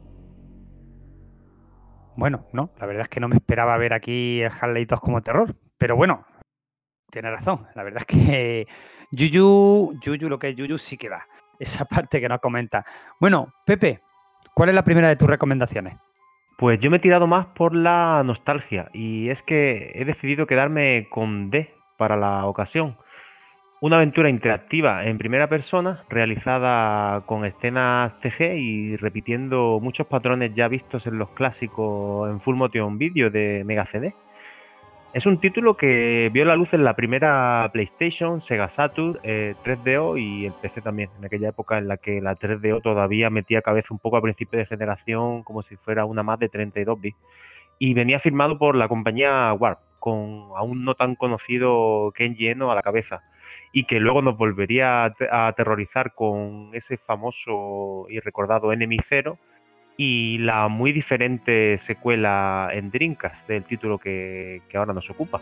Bueno, no, la verdad es que no me esperaba ver aquí el Half-Life 2 como terror, pero bueno, tiene razón. La verdad es que Yuyu, lo que es Yuyu sí que da, esa parte que nos comenta. Bueno, Pepe, ¿cuál es la primera de tus recomendaciones? Pues yo me he tirado más por la nostalgia y es que he decidido quedarme con D para la ocasión. Una aventura interactiva en primera persona realizada con escenas CG y repitiendo muchos patrones ya vistos en los clásicos en Full Motion Video de Mega CD. Es un título que vio la luz en la primera PlayStation, Sega Saturn, 3DO y el PC también, en aquella época en la que la 3DO todavía metía cabeza un poco a principio de generación como si fuera una más de 32 bits. Y venía firmado por la compañía Warp, con aún no tan conocido Kenji Eno a la cabeza, y que luego nos volvería a aterrorizar con ese famoso y recordado Enemy Zero y la muy diferente secuela en Dreamcast del título que ahora nos ocupa.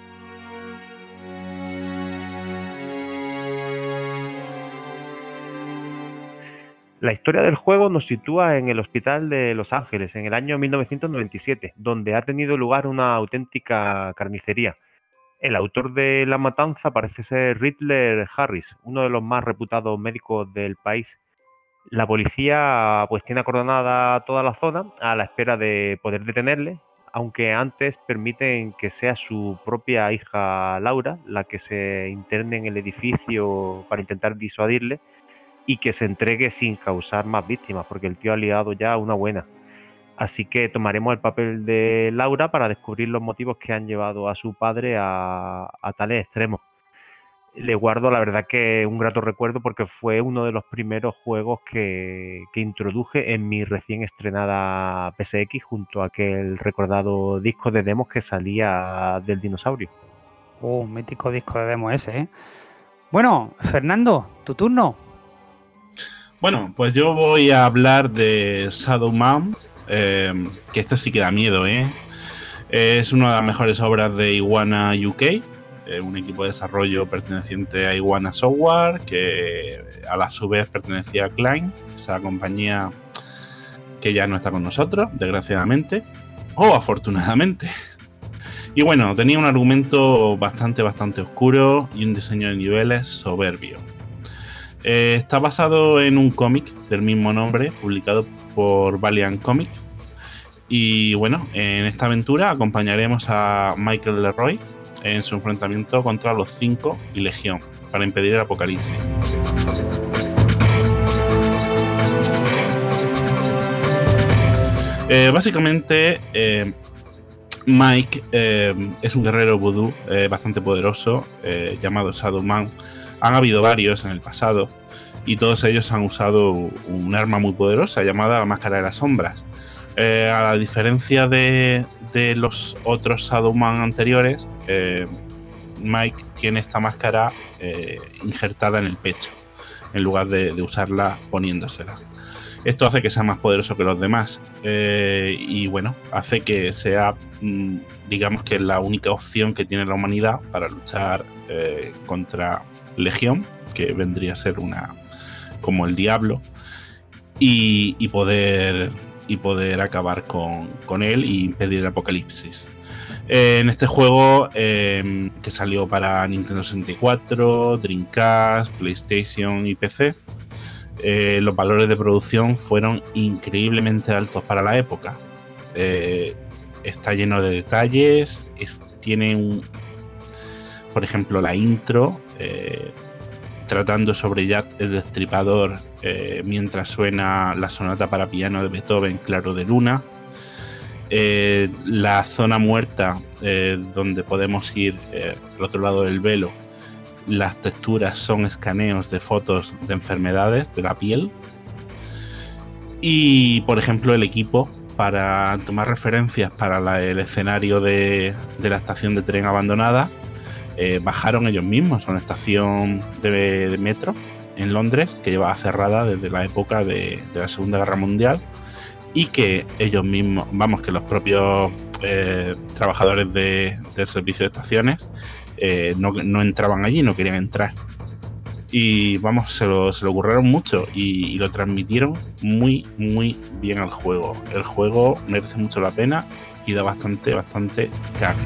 La historia del juego nos sitúa en el Hospital de Los Ángeles en el año 1997, donde ha tenido lugar una auténtica carnicería. El autor de La Matanza parece ser Riddler Harris, uno de los más reputados médicos del país. La policía pues tiene acordonada toda la zona a la espera de poder detenerle, aunque antes permiten que sea su propia hija Laura la que se interne en el edificio para intentar disuadirle y que se entregue sin causar más víctimas, porque el tío ha liado ya una buena. Así que tomaremos el papel de Laura para descubrir los motivos que han llevado a su padre a tales extremos. Le guardo, la verdad, que un grato recuerdo porque fue uno de los primeros juegos que introduje en mi recién estrenada PSX junto a aquel recordado disco de demos que salía del dinosaurio. Mítico disco de demo ese, ¿eh? Bueno, Fernando, tu turno. Bueno, pues yo voy a hablar de Shadow Man, que esto sí que da miedo, ¿eh? Es una de las mejores obras de Iguana UK, un equipo de desarrollo perteneciente a Iguana Software, que a su vez pertenecía a Klein, esa compañía que ya no está con nosotros, desgraciadamente, o afortunadamente. Y bueno, tenía un argumento bastante oscuro y un diseño de niveles soberbio. Está basado en un cómic del mismo nombre, publicado por Valiant Comics. Y bueno, en esta aventura acompañaremos a Michael Leroy en su enfrentamiento contra los 5 y Legión para impedir el apocalipsis. Básicamente, Mike es un guerrero vudú bastante poderoso llamado Shadow Man. Han habido varios en el pasado y todos ellos han usado un arma muy poderosa llamada la Máscara de las Sombras. A la diferencia de los otros Shadowman anteriores, Mike tiene esta máscara injertada en el pecho en lugar de usarla poniéndosela. Esto hace que sea más poderoso que los demás y bueno, hace que sea, digamos que la única opción que tiene la humanidad para luchar contra Legión, que vendría a ser como el diablo, y poder acabar con él y impedir el apocalipsis. En este juego que salió para Nintendo 64, Dreamcast, PlayStation y PC, los valores de producción fueron increíblemente altos para la época. Está lleno de detalles, tiene por ejemplo, la intro tratando sobre Jack el Destripador mientras suena la sonata para piano de Beethoven, Claro de Luna. La zona muerta donde podemos ir al otro lado del velo, las texturas son escaneos de fotos de enfermedades de la piel. Y por ejemplo, el equipo para tomar referencias para el escenario de la estación de tren abandonada, bajaron ellos mismos a una estación de metro en Londres que llevaba cerrada desde la época de la Segunda Guerra Mundial, y que ellos mismos, que los propios trabajadores del servicio de estaciones no entraban allí, no querían entrar. Y se lo ocurrieron mucho y lo transmitieron muy bien al juego. El juego merece mucho la pena y da bastante carne.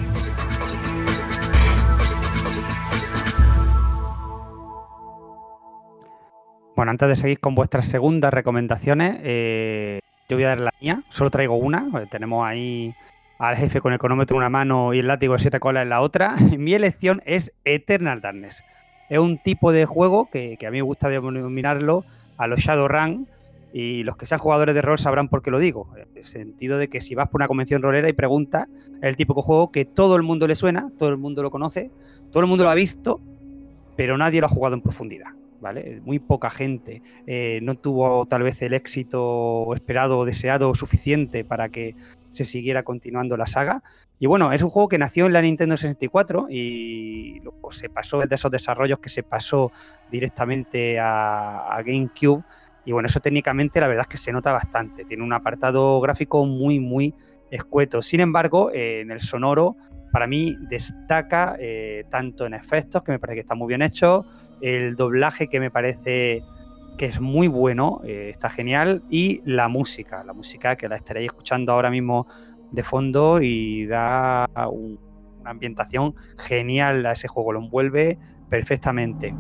Bueno, antes de seguir con vuestras segundas recomendaciones, yo voy a dar la mía. Solo traigo una. Tenemos ahí al jefe con el cronómetro en una mano y el látigo de 7 colas en la otra. Mi elección es Eternal Darkness. Es un tipo de juego que a mí me gusta denominarlo a los Shadowrun, y los que sean jugadores de rol sabrán por qué lo digo. En el sentido de que si vas por una convención rolera y preguntas, es el típico juego que todo el mundo le suena, todo el mundo lo conoce, todo el mundo lo ha visto, pero nadie lo ha jugado en profundidad, ¿vale? Muy poca gente no tuvo tal vez el éxito esperado o deseado suficiente para que se siguiera continuando la saga. Y bueno, es un juego que nació en la Nintendo 64 y luego se pasó de esos desarrollos que se pasó directamente a GameCube. Y bueno, eso técnicamente la verdad es que se nota bastante. Tiene un apartado gráfico muy escueto. Sin embargo, en el sonoro, para mí destaca tanto en efectos, que me parece que está muy bien hecho, el doblaje, que me parece que es muy bueno, está genial, y la música que la estaréis escuchando ahora mismo de fondo y da una una ambientación genial a ese juego, lo envuelve perfectamente.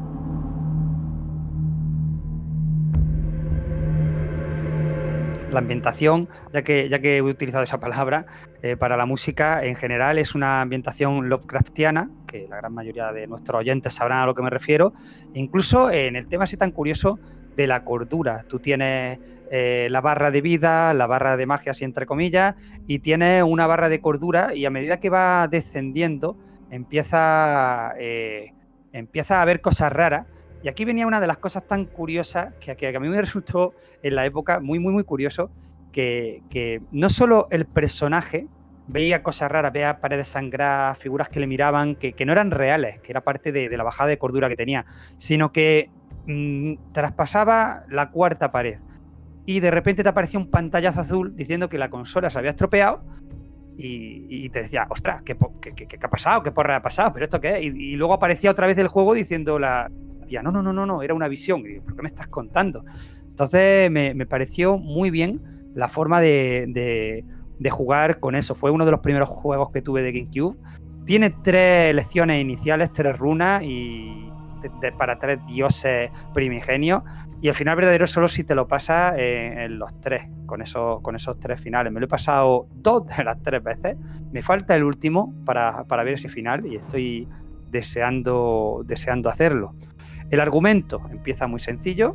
La ambientación, ya que he utilizado esa palabra, para la música en general es una ambientación Lovecraftiana, que la gran mayoría de nuestros oyentes sabrán a lo que me refiero, e incluso en el tema así tan curioso de la cordura. Tú tienes la barra de vida, la barra de magia, así entre comillas, y tienes una barra de cordura, y a medida que va descendiendo empieza a haber cosas raras. Y aquí venía una de las cosas tan curiosas que a mí me resultó en la época muy, muy, muy curioso, que no solo el personaje veía cosas raras, veía paredes sangradas, figuras que le miraban, que no eran reales, que era parte de la bajada de cordura que tenía, sino que traspasaba la cuarta pared y de repente te aparecía un pantallazo azul diciendo que la consola se había estropeado y te decía, ostras, ¿qué ha pasado? ¿Qué porra ha pasado? ¿Pero esto qué es? Y luego aparecía otra vez el juego diciendo no, era una visión. Y digo, ¿por qué me estás contando? Entonces me pareció muy bien la forma de jugar con eso. Fue uno de los primeros juegos que tuve de GameCube. Tiene 3 lecciones iniciales, 3 runas y para 3 dioses primigenios. Y el final verdadero solo si te lo pasas en los 3, con esos 3 finales. Me lo he pasado 2 de las 3 veces. Me falta el último para ver ese final y estoy deseando hacerlo. El argumento empieza muy sencillo.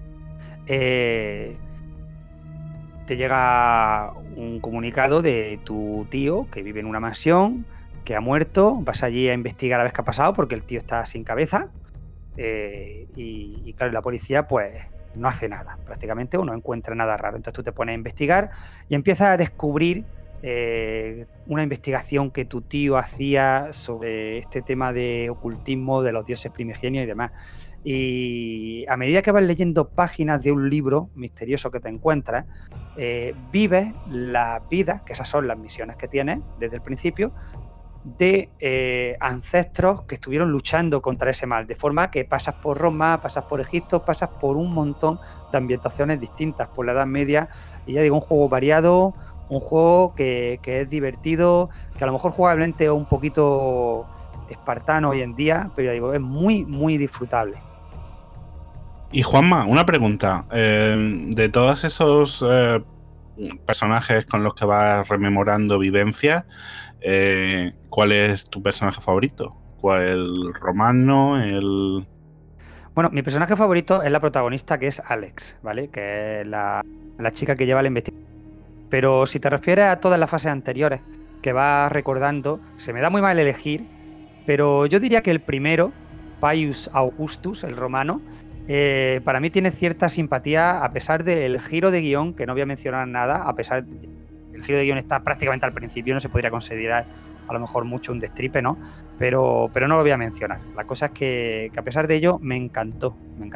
Te llega un comunicado de tu tío que vive en una mansión, que ha muerto. Vas allí a investigar a ver qué ha pasado porque el tío está sin cabeza. Y claro, la policía pues no hace nada prácticamente, o no encuentra nada raro. Entonces tú te pones a investigar y empiezas a descubrir una investigación que tu tío hacía sobre este tema de ocultismo de los dioses primigenios y demás. Y a medida que vas leyendo páginas de un libro misterioso que te encuentras, vives las vidas, que esas son las misiones que tienes desde el principio, de ancestros que estuvieron luchando contra ese mal, de forma que pasas por Roma, pasas por Egipto, pasas por un montón de ambientaciones distintas, por la Edad Media, y ya digo, un juego variado, un juego que es divertido, que a lo mejor jugablemente es un poquito espartano hoy en día, pero ya digo, es muy, muy disfrutable. Y Juanma, una pregunta. De todos esos personajes con los que vas rememorando vivencias, ¿cuál es tu personaje favorito? ¿Cuál el romano? Bueno, mi personaje favorito es la protagonista, que es Alex, ¿vale? Que es la chica que lleva la investigación. Pero si te refieres a todas las fases anteriores que vas recordando, se me da muy mal elegir, pero yo diría que el primero, Pius Augustus, el romano, para mí tiene cierta simpatía a pesar del giro de guión, que no voy a mencionar nada, a pesar el giro de guión está prácticamente al principio, no se podría considerar a lo mejor mucho un destripe, ¿no? Pero no lo voy a mencionar. La cosa es que a pesar de ello me encantó.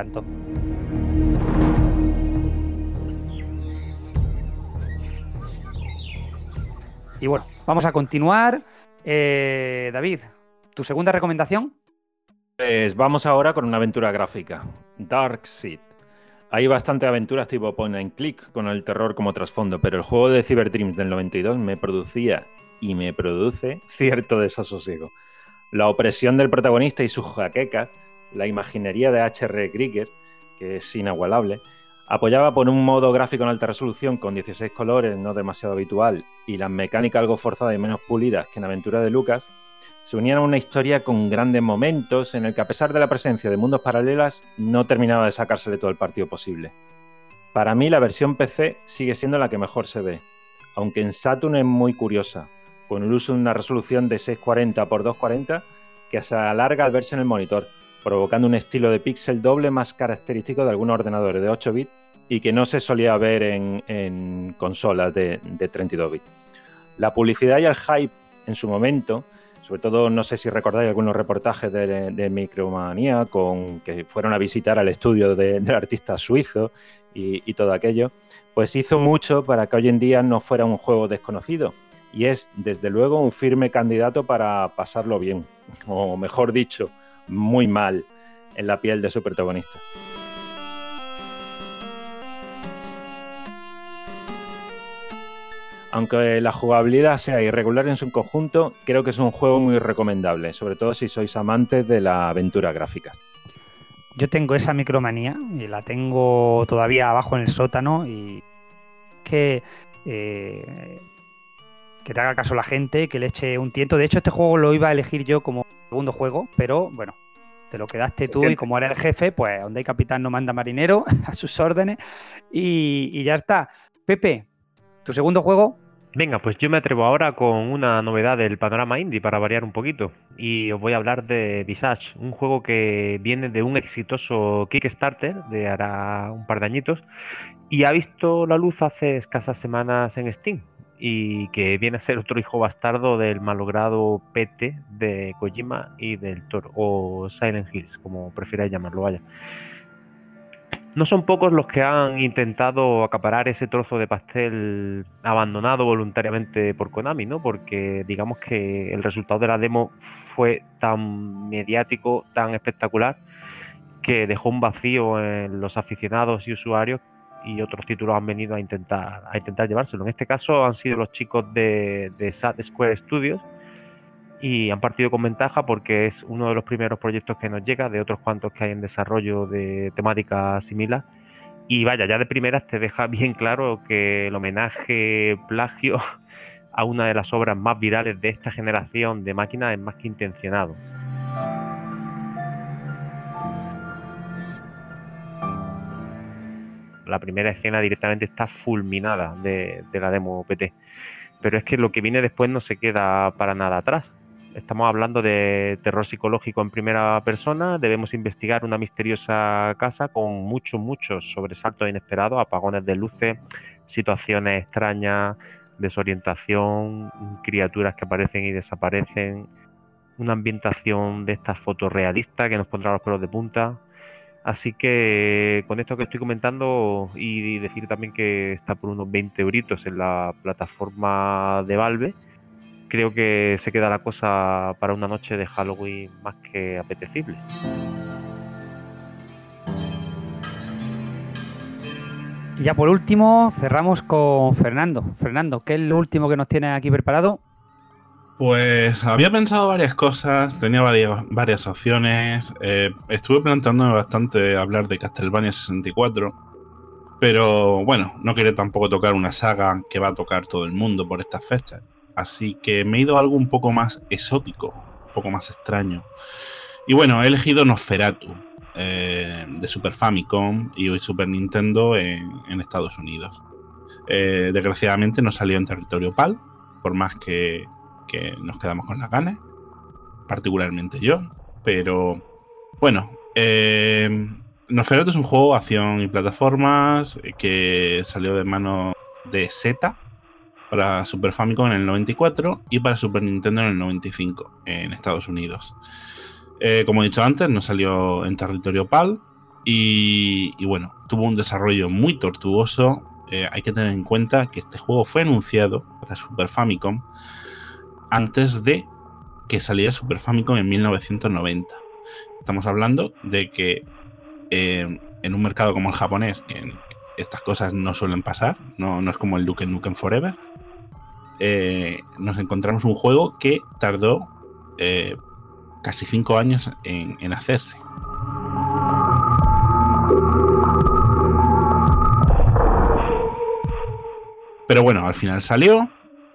Y bueno, vamos a continuar. David, ¿tu segunda recomendación? Pues vamos ahora con una aventura gráfica, Darkseid. Hay bastantes aventuras tipo point and click con el terror como trasfondo, pero el juego de Cyberdreams del 92 me producía y me produce cierto desasosiego. La opresión del protagonista y sus jaquecas, la imaginería de H.R. Giger, que es inigualable, apoyaba por un modo gráfico en alta resolución con 16 colores, no demasiado habitual, y las mecánicas algo forzadas y menos pulidas que en Aventura de Lucas, se unían a una historia con grandes momentos en el que, a pesar de la presencia de mundos paralelos, no terminaba de sacársele todo el partido posible. Para mí, la versión PC sigue siendo la que mejor se ve, aunque en Saturn es muy curiosa, con el uso de una resolución de 640 x 240 que se alarga al verse en el monitor, provocando un estilo de píxel doble más característico de algunos ordenadores de 8 bits y que no se solía ver en consolas de 32 bits. La publicidad y el hype en su momento, sobre todo, no sé si recordáis algunos reportajes de Micromanía que fueron a visitar al estudio del artista suizo y todo aquello, pues hizo mucho para que hoy en día no fuera un juego desconocido. Y es, desde luego, un firme candidato para pasarlo bien, o mejor dicho, muy mal, en la piel de su protagonista. aunque la jugabilidad sea irregular en su conjunto, creo que es un juego muy recomendable, sobre todo si sois amantes de la aventura gráfica. Yo tengo esa micromanía y la tengo todavía abajo en el sótano y que te haga caso la gente, que le eche un tiento. De hecho, este juego lo iba a elegir yo como segundo juego, pero bueno, te lo quedaste tú y como eres el jefe, pues donde hay capitán no manda marinero, a sus órdenes y ya está. Pepe, ¿tu segundo juego? Venga, pues yo me atrevo ahora con una novedad del panorama indie para variar un poquito. Y os voy a hablar de Visage, un juego que viene de un exitoso Kickstarter de hará un par de añitos y ha visto la luz hace escasas semanas en Steam. Y que viene a ser otro hijo bastardo del malogrado PT de Kojima y del Toro, o Silent Hills, como prefiráis llamarlo, vaya. No son pocos los que han intentado acaparar ese trozo de pastel abandonado voluntariamente por Konami, ¿no? Porque digamos que el resultado de la demo fue tan mediático, tan espectacular, que dejó un vacío en los aficionados y usuarios y otros títulos han venido a intentar llevárselo. En este caso han sido los chicos de Sad Square Studios y han partido con ventaja porque es uno de los primeros proyectos que nos llega, de otros cuantos que hay en desarrollo de temática similar. Y vaya, ya de primeras te deja bien claro que el homenaje plagio a una de las obras más virales de esta generación de máquinas es más que intencionado. La primera escena directamente está fulminada de la demo PT. Pero es que lo que viene después no se queda para nada atrás. Estamos hablando de terror psicológico en primera persona. Debemos investigar una misteriosa casa con muchos sobresaltos inesperados, apagones de luces, situaciones extrañas, desorientación, criaturas que aparecen y desaparecen, una ambientación de estas fotorrealistas que nos pondrá los pelos de punta. Así que con esto que estoy comentando y decir también que está por unos 20 euritos en la plataforma de Valve, creo que se queda la cosa para una noche de Halloween más que apetecible. Y ya por último cerramos con Fernando. Fernando, ¿qué es lo último que nos tienes aquí preparado? Pues había pensado varias cosas, tenía varias opciones. Estuve planteándome bastante hablar de Castlevania 64, pero bueno, no quería tampoco tocar una saga que va a tocar todo el mundo por estas fechas. Así que me he ido a algo un poco más exótico, un poco más extraño. Y bueno, he elegido Nosferatu, de Super Famicom y Super Nintendo en Estados Unidos. Desgraciadamente no salió en territorio PAL, por más que nos quedamos con las ganas, particularmente yo. Pero bueno, Nosferatu es un juego de acción y plataformas que salió de mano de Zeta para Super Famicom en el 94 y para Super Nintendo en el 95 en Estados Unidos. Como he dicho antes, no salió en territorio PAL y bueno, tuvo un desarrollo muy tortuoso. Hay que tener en cuenta que este juego fue anunciado para Super Famicom antes de que saliera Super Famicom en 1990. Estamos hablando de que en un mercado como el japonés, que estas cosas no suelen pasar, no es como el Duke Nukem Forever, nos encontramos un juego que tardó casi 5 años en hacerse. Pero bueno, al final salió.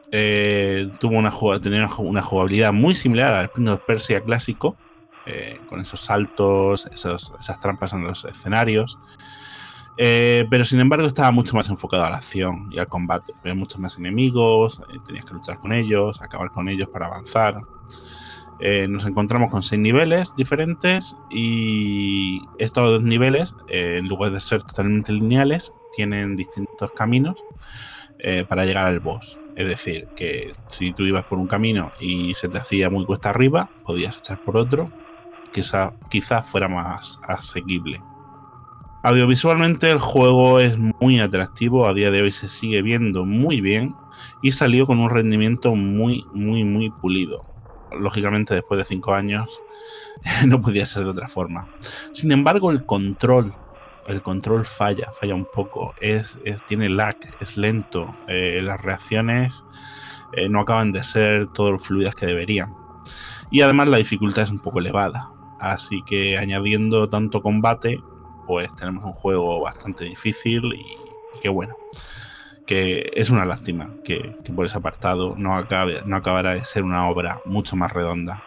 Tenía una jugabilidad muy similar al Prince of Persia clásico, con esos saltos, esas trampas en los escenarios. Pero sin embargo estaba mucho más enfocado a la acción y al combate. Había muchos más enemigos, tenías que luchar con ellos, acabar con ellos para avanzar. Nos encontramos con 6 niveles diferentes y estos 2 niveles, en lugar de ser totalmente lineales, tienen distintos caminos para llegar al boss. Es decir, que si tú ibas por un camino y se te hacía muy cuesta arriba, podías echar por otro, quizá fuera más asequible. Audiovisualmente el juego es muy atractivo, a día de hoy se sigue viendo muy bien y salió con un rendimiento muy pulido. Lógicamente después de 5 años no podía ser de otra forma. Sin embargo, el control el control falla un poco, tiene lag, es lento, las reacciones no acaban de ser todo lo fluidas que deberían. Y además la dificultad es un poco elevada, así que añadiendo tanto combate, pues tenemos un juego bastante difícil y que bueno, que es una lástima que por ese apartado no acabará de ser una obra mucho más redonda.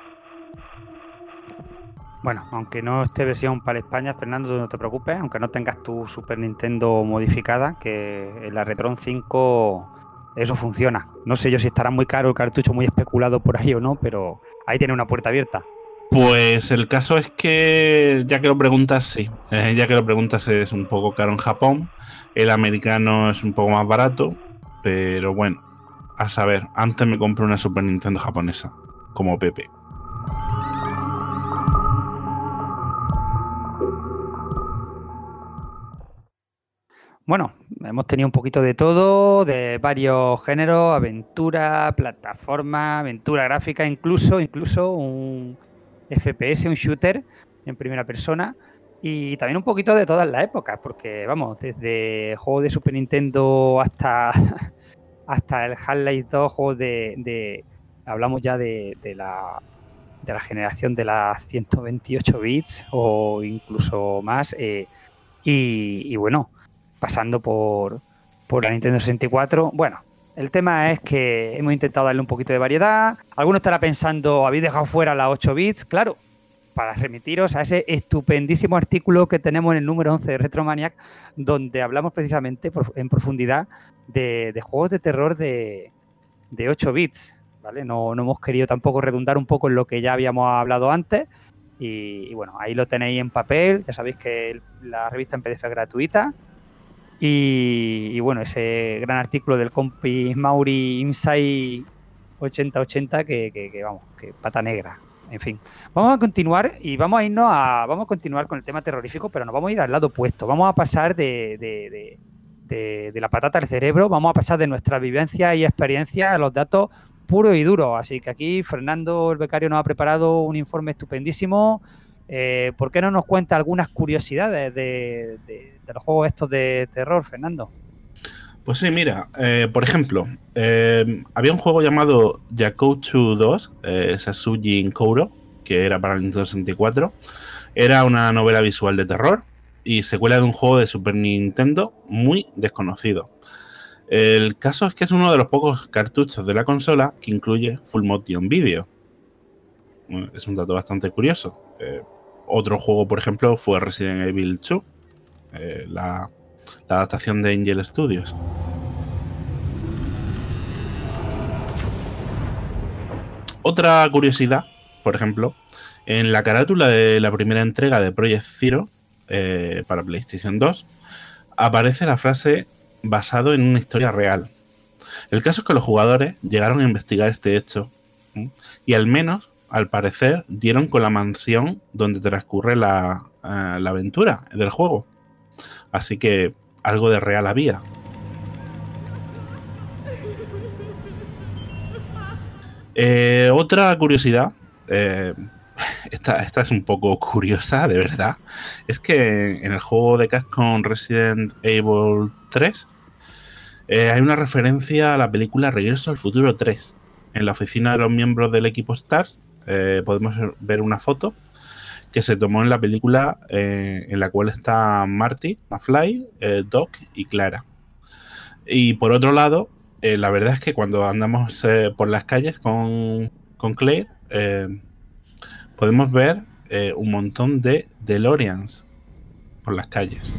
Bueno, aunque no esté versión para España, Fernando, no te preocupes, aunque no tengas tu Super Nintendo modificada, que en la Retron 5 eso funciona. No sé yo si estará muy caro el cartucho, muy especulado por ahí o no, pero ahí tiene una puerta abierta. Pues el caso es que, ya que lo preguntas, sí. Ya que lo preguntas, es un poco caro en Japón. El americano es un poco más barato, pero bueno, a saber, antes me compré una Super Nintendo japonesa, como Pepe. Bueno, hemos tenido un poquito de todo, de varios géneros, aventura, plataforma, aventura gráfica, incluso un FPS, un shooter en primera persona, y también un poquito de todas las épocas, porque vamos, desde juegos de Super Nintendo hasta el Half-Life 2, juegos hablamos ya de la generación de las 128 bits o incluso más, y bueno, pasando por la Nintendo 64. Bueno, el tema es que hemos intentado darle un poquito de variedad. Alguno estará pensando, ¿habéis dejado fuera las 8 bits? Claro, para remitiros a ese estupendísimo artículo que tenemos en el número 11 de Retromaniac, donde hablamos precisamente en profundidad de juegos de terror de 8 bits, ¿vale? No hemos querido tampoco redundar un poco en lo que ya habíamos hablado antes. Y bueno, ahí lo tenéis en papel. Ya sabéis que la revista en PDF es gratuita. Y bueno, ese gran artículo del compi Mauri Inside 8080 que vamos, que pata negra. En fin, vamos a continuar y vamos a continuar con el tema terrorífico, pero nos vamos a ir al lado opuesto. Vamos a pasar de la patata al cerebro, vamos a pasar de nuestra vivencia y experiencia a los datos puros y duros. Así que aquí Fernando, el becario, nos ha preparado un informe estupendísimo. ¿Por qué no nos cuenta algunas curiosidades de los juegos estos de terror, Fernando? Pues sí, mira, por ejemplo, había un juego llamado Yakouchu 2, Sasuji Kouro, que era para el Nintendo 64. Era una novela visual de terror y secuela de un juego de Super Nintendo muy desconocido. El caso es que es uno de los pocos cartuchos de la consola que incluye Full Motion Video. Es un dato bastante curioso. Otro juego, por ejemplo, fue Resident Evil 2, la adaptación de Angel Studios. Otra curiosidad, por ejemplo, en la carátula de la primera entrega de Project Zero para PlayStation 2 aparece la frase basado en una historia real. El caso es que los jugadores llegaron a investigar este hecho y al menos, al parecer, dieron con la mansión donde transcurre la aventura del juego. Así que algo de real había. Otra curiosidad, esta es un poco curiosa, de verdad, es que en el juego de Capcom Resident Evil 3 hay una referencia a la película Regreso al Futuro 3. En la oficina de los miembros del equipo STARS podemos ver una foto que se tomó en la película en la cual está Marty, McFly, Doc y Clara. Y por otro lado, la verdad es que cuando andamos por las calles con Claire, podemos ver un montón de DeLoreans por las calles.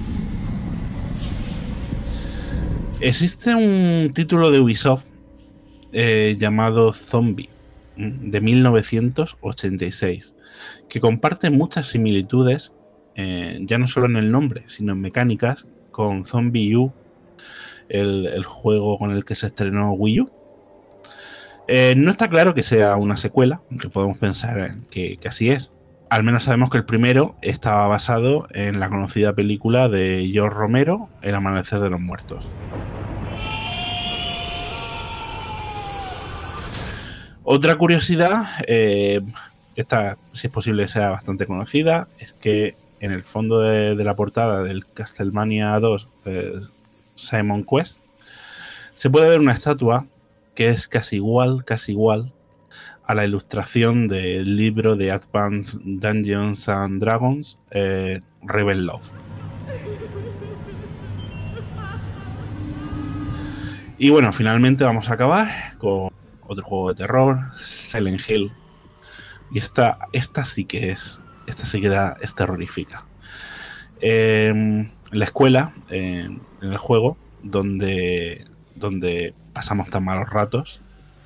Existe un título de Ubisoft llamado Zombie, de 1986, que comparte muchas similitudes, ya no solo en el nombre, sino en mecánicas, con Zombie U, el juego con el que se estrenó Wii U. No está claro que sea una secuela, aunque podemos pensar que así es. Al menos sabemos que el primero estaba basado en la conocida película de George Romero, El Amanecer de los Muertos. Otra curiosidad, esta si es posible sea bastante conocida, es que en el fondo de la portada del Castlevania 2 Simon Quest, se puede ver una estatua que es casi igual a la ilustración del libro de Advanced Dungeons and Dragons, Rebel Love. Y bueno, finalmente vamos a acabar con otro juego de terror, Silent Hill. Y esta sí que es terrorífica. En la escuela, en el juego, donde pasamos tan malos ratos,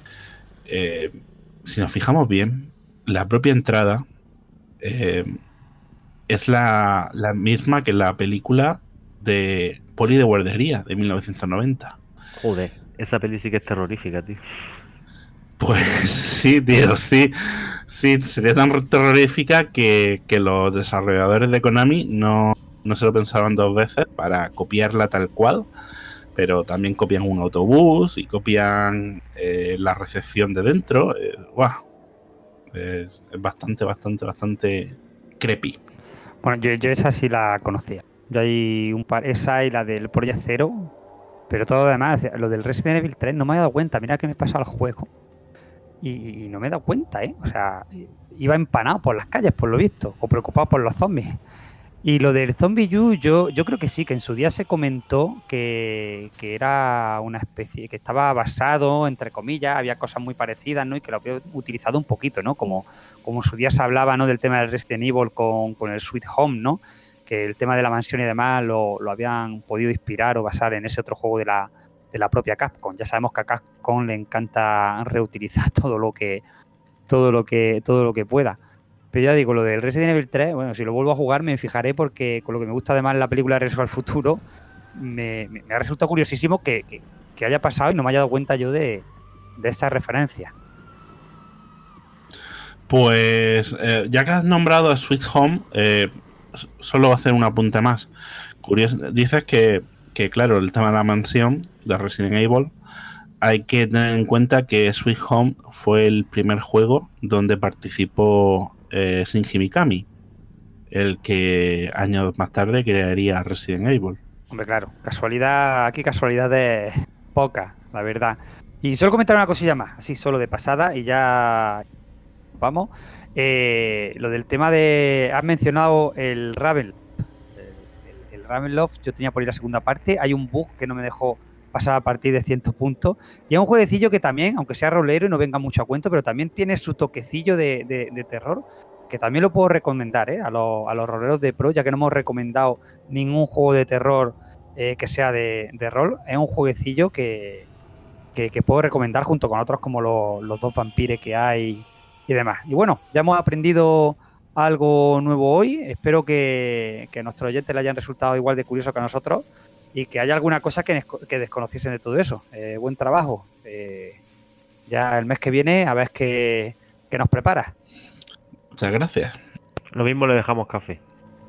si nos fijamos bien, la propia entrada es la misma que la película de Poli de guardería de 1990. Joder, esa peli sí que es terrorífica, tío. Pues sí, tío, sí. Sí, sería tan terrorífica que los desarrolladores de Konami no se lo pensaban dos veces para copiarla tal cual, pero también copian un autobús y copian la recepción de dentro. ¡Guau! Es bastante creepy. Bueno, yo esa sí la conocía. Yo hay un par, esa y la del Project Zero, pero todo lo demás, lo del Resident Evil 3 no me he dado cuenta. Mira que me pasa al juego y no me he dado cuenta, ¿eh? O sea, iba empanado por las calles, por lo visto, o preocupado por los zombies. Y lo del Zombie U, yo creo que sí, que en su día se comentó que era una especie, que estaba basado, entre comillas, había cosas muy parecidas, ¿no? Y que lo había utilizado un poquito, ¿no? Como en su día se hablaba, ¿no? Del tema del Resident Evil con el Sweet Home, ¿no? Que el tema de la mansión y demás lo habían podido inspirar o basar en ese otro juego de la propia Capcom. Ya sabemos que a Capcom le encanta reutilizar todo lo que pueda. Pero ya digo, lo del Resident Evil 3, bueno, si lo vuelvo a jugar me fijaré, porque con lo que me gusta además la película de Regreso al Futuro, me ha resultado curiosísimo que haya pasado y no me haya dado cuenta yo de esa referencia. Pues ya que has nombrado a Sweet Home, solo voy a hacer un apunte más. Dices que claro, el tema de la mansión de Resident Evil, hay que tener en cuenta que Sweet Home fue el primer juego donde participó Shinji Mikami, el que años más tarde crearía Resident Evil. Hombre, claro, casualidades pocas, la verdad. Y solo comentar una cosilla más, así solo de pasada, y ya vamos. Lo del tema de... Has mencionado el Ravenloft. El Ravenloft, yo tenía por ir la segunda parte. Hay un bug que no me dejó pasar a partir de 100 puntos. Y es un jueguecillo que también, aunque sea rolero y no venga mucho a cuento, pero también tiene su toquecillo de terror, que también lo puedo recomendar a los roleros de pro, ya que no hemos recomendado ningún juego de terror que sea de rol. Es un jueguecillo que puedo recomendar junto con otros como los dos vampires que hay y demás. Y bueno, ya hemos aprendido algo nuevo hoy. Espero que a nuestros oyentes le hayan resultado igual de curioso que a nosotros y que haya alguna cosa que desconociesen de todo eso. Buen trabajo. Ya el mes que viene a ver qué nos prepara. Muchas gracias. Lo mismo le dejamos café.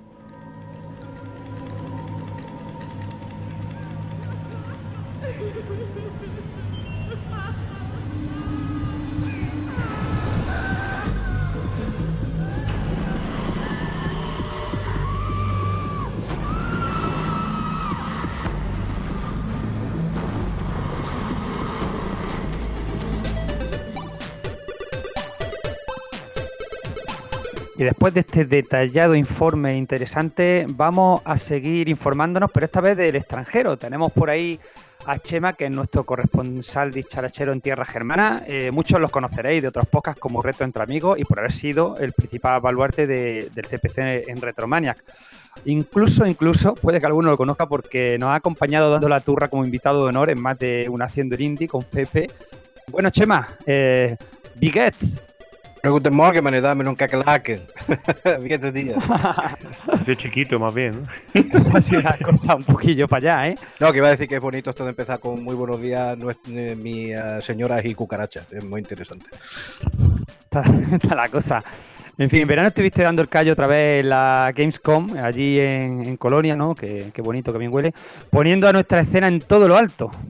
Y después de este detallado informe interesante, vamos a seguir informándonos, pero esta vez del extranjero. Tenemos por ahí a Chema, que es nuestro corresponsal dicharachero en tierra germana. Muchos los conoceréis de otros podcasts como Reto Entre Amigos y por haber sido el principal baluarte del CPC en Retromaniac. Incluso, puede que alguno lo conozca porque nos ha acompañado dando la turra como invitado de honor en más de una Haciendo el Indie con Pepe. Bueno, Chema, Bigets. Guten Morgen, meine Damen und Kakerlaken. Wie geht's a día? Soy chiquito, más bien. Ha sido una cosa un poquillo para allá, ¿eh? No, que iba a decir que es bonito esto de empezar con muy buenos días, mis señoras y cucarachas. Es muy interesante. Está la cosa. En fin, en verano estuviste dando el callo otra vez en la Gamescom, allí en Colonia, ¿no? Qué bonito, que bien huele. Poniendo a nuestra escena en todo lo alto.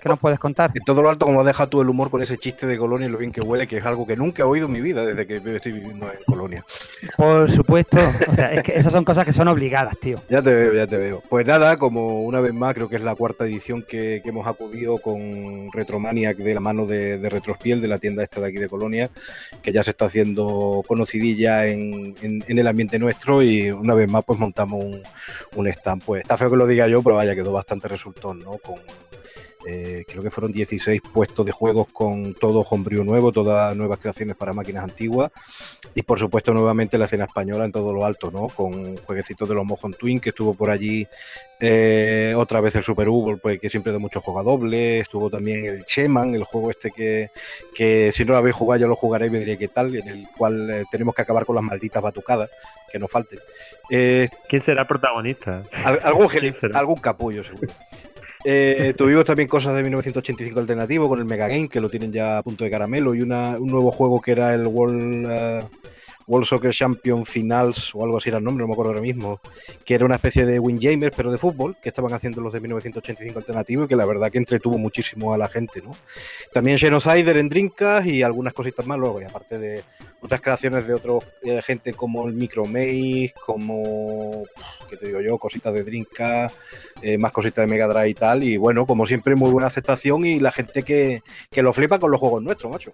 ¿Qué nos puedes contar? En todo lo alto, como has dejado tú el humor con ese chiste de Colonia y lo bien que huele, que es algo que nunca he oído en mi vida desde que estoy viviendo en Colonia. Por supuesto. O sea, es que esas son cosas que son obligadas, tío. Ya te veo, ya te veo. Pues nada, como una vez más, creo que es la cuarta edición que hemos acudido con Retromaniac de la mano de Retrospiel, de la tienda esta de aquí de Colonia, que ya se está haciendo conocidilla en el ambiente nuestro, y una vez más pues montamos un stand. Pues está feo que lo diga yo, pero vaya, quedó bastante resultón, ¿no? Con creo que fueron 16 puestos de juegos con todo homebrew nuevo, todas nuevas creaciones para máquinas antiguas, y por supuesto nuevamente la escena española en todo lo alto, ¿no? Con jueguecitos de los Mojon Twin, que estuvo por allí otra vez el Super Hugo, pues, que siempre da mucho jugadoble. Estuvo también el Cheman, el juego este que si no lo habéis jugado ya lo jugaréis, me diría qué tal, en el cual tenemos que acabar con las malditas batucadas, que no falten. ¿Quién será el protagonista? Algún capullo, seguro. Tuvimos también cosas de 1985 alternativo con el Mega Game, que lo tienen ya a punto de caramelo, y un nuevo juego que era el World Soccer Champion Finals o algo así era el nombre, no me acuerdo ahora mismo, que era una especie de Windjammers pero de fútbol, que estaban haciendo los de 1985 alternativo, y que la verdad que entretuvo muchísimo a la gente, ¿no? También Genocider en Dreamcast y algunas cositas más luego, y aparte de otras creaciones de otros gente como el Micromaze, como, ¿qué te digo yo? Cositas de Dreamcast, más cositas de Mega Drive y tal, y bueno, como siempre muy buena aceptación y la gente que lo flipa con los juegos nuestros, macho.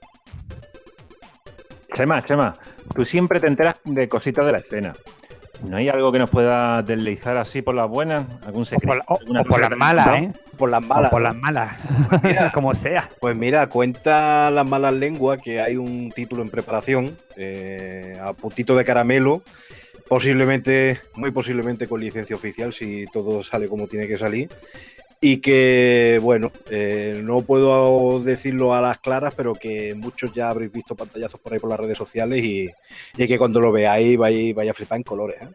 Chema, tú siempre te enteras de cositas de la escena. ¿No hay algo que nos pueda deslizar así por las buenas? ¿Algún secreto? O por las malas, ¿eh? Por las malas. O por las malas. Mira, como sea. Pues mira, cuenta las malas lenguas que hay un título en preparación, a puntito de caramelo, muy posiblemente con licencia oficial, si todo sale como tiene que salir. Y que, bueno, no puedo decirlo a las claras, pero que muchos ya habréis visto pantallazos por ahí por las redes sociales, y que cuando lo veáis vaya a flipar en colores, ¿eh?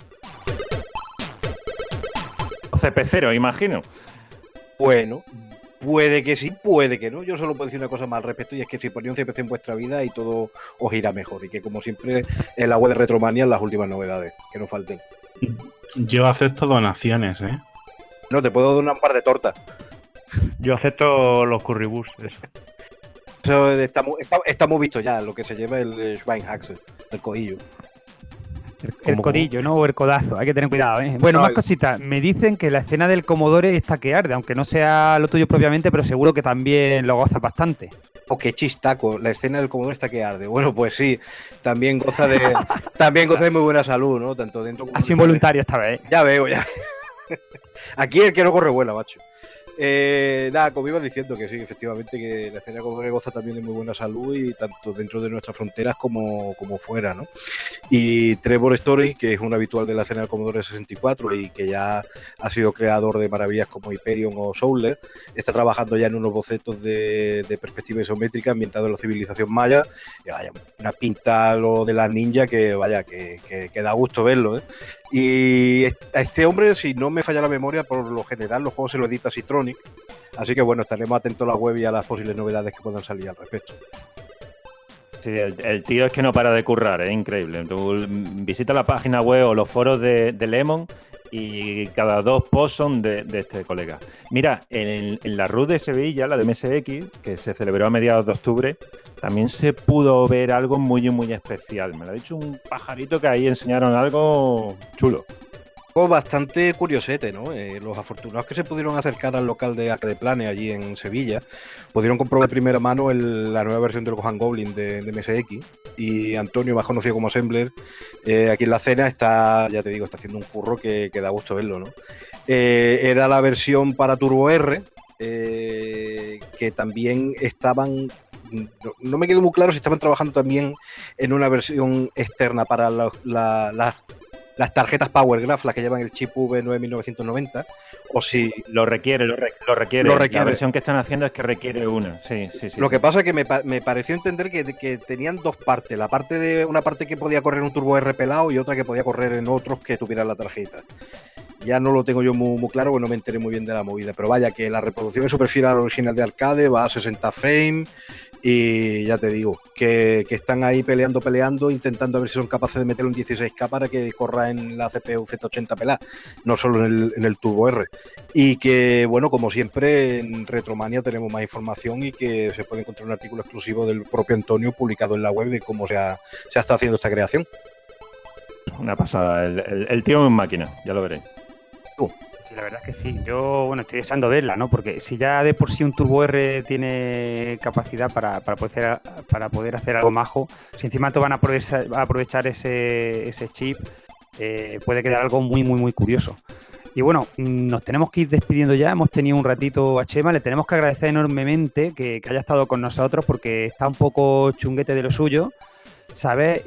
CP0, imagino. Bueno, puede que sí, puede que no. Yo solo puedo decir una cosa más al respecto, y es que si ponéis un CPC en vuestra vida y todo os irá mejor. Y que, como siempre, en la web de Retromania las últimas novedades, que no falten. Yo acepto donaciones, ¿eh? No, te puedo donar un par de tortas. Yo acepto los currybus, eso. Eso está muy visto ya, lo que se lleva el Schweinhaxe, el codillo. El codillo, ¿no? O el codazo, hay que tener cuidado, ¿eh? Bueno, más cositas. Me dicen que la escena del Commodore está que arde, aunque no sea lo tuyo propiamente, pero seguro que también lo gozas bastante. Oh, qué chistaco, la escena del Commodore está que arde. Bueno, pues sí, también goza de muy buena salud, ¿no? Tanto dentro como así involuntario esta vez. Ya veo, ya. Aquí el que no corre vuela, macho. Nada, como iba diciendo, que sí, efectivamente, que la escena Commodore goza también de muy buena salud, y tanto dentro de nuestras fronteras como fuera, ¿no? Y Trevor Story, que es un habitual de la escena del Commodore 64 y que ya ha sido creador de maravillas como Hyperion o Soulner, está trabajando ya en unos bocetos de perspectiva isométrica ambientados en la civilización maya, y vaya, una pinta lo de la ninja que vaya, que da gusto verlo, ¿eh? Y a este hombre, si no me falla la memoria, por lo general los juegos se lo edita Citronic, así que bueno, estaremos atentos a la web y a las posibles novedades que puedan salir al respecto. Sí, el tío es que no para de currar, es increíble. Tú visita la página web o los foros de Lemon y cada dos posts son de este colega. Mira, en la RUD de Sevilla, la de MSX, que se celebró a mediados de octubre, también se pudo ver algo muy, muy especial. Me lo ha dicho un pajarito que ahí enseñaron algo chulo. Bastante curiosete, ¿no? Los afortunados que se pudieron acercar al local de Arcade Plane allí en Sevilla pudieron comprobar de primera mano la nueva versión del Gohan Goblin de MSX, y Antonio, más conocido como Assembler, aquí en la cena está, ya te digo, está haciendo un curro que da gusto verlo, ¿no? Era la versión para Turbo R, que también estaban... No me quedó muy claro si estaban trabajando también en una versión externa para las tarjetas PowerGraph, las que llevan el chip V9-1990, o si... Lo requiere. La versión que están haciendo es que requiere una. Sí. Lo que pasa es que me pareció entender que tenían dos partes. Una parte que podía correr un Turbo R pelado y otra que podía correr en otros que tuvieran la tarjeta. Ya no lo tengo yo muy claro, porque no me enteré muy bien de la movida. Pero vaya, que la reproducción es súper fiel al original de arcade, va a 60 frames Y ya te digo, que están ahí peleando, intentando ver si son capaces de meter un 16K para que corra en la CPU Z80 pelada, no solo en el Turbo R. Y que, bueno, como siempre, en Retromania tenemos más información y que se puede encontrar un artículo exclusivo del propio Antonio publicado en la web de cómo se ha estado haciendo esta creación. Una pasada, el tío es máquina, ya lo veréis. Sí, la verdad es que sí. Yo, bueno, estoy deseando verla, ¿no? Porque si ya de por sí un Turbo R tiene capacidad para poder hacer algo majo, si encima te van a aprovechar ese chip, puede quedar algo muy, muy, muy curioso. Y bueno, nos tenemos que ir despidiendo ya. Hemos tenido un ratito a Chema. Le tenemos que agradecer enormemente que haya estado con nosotros porque está un poco chunguete de lo suyo, ¿sabes?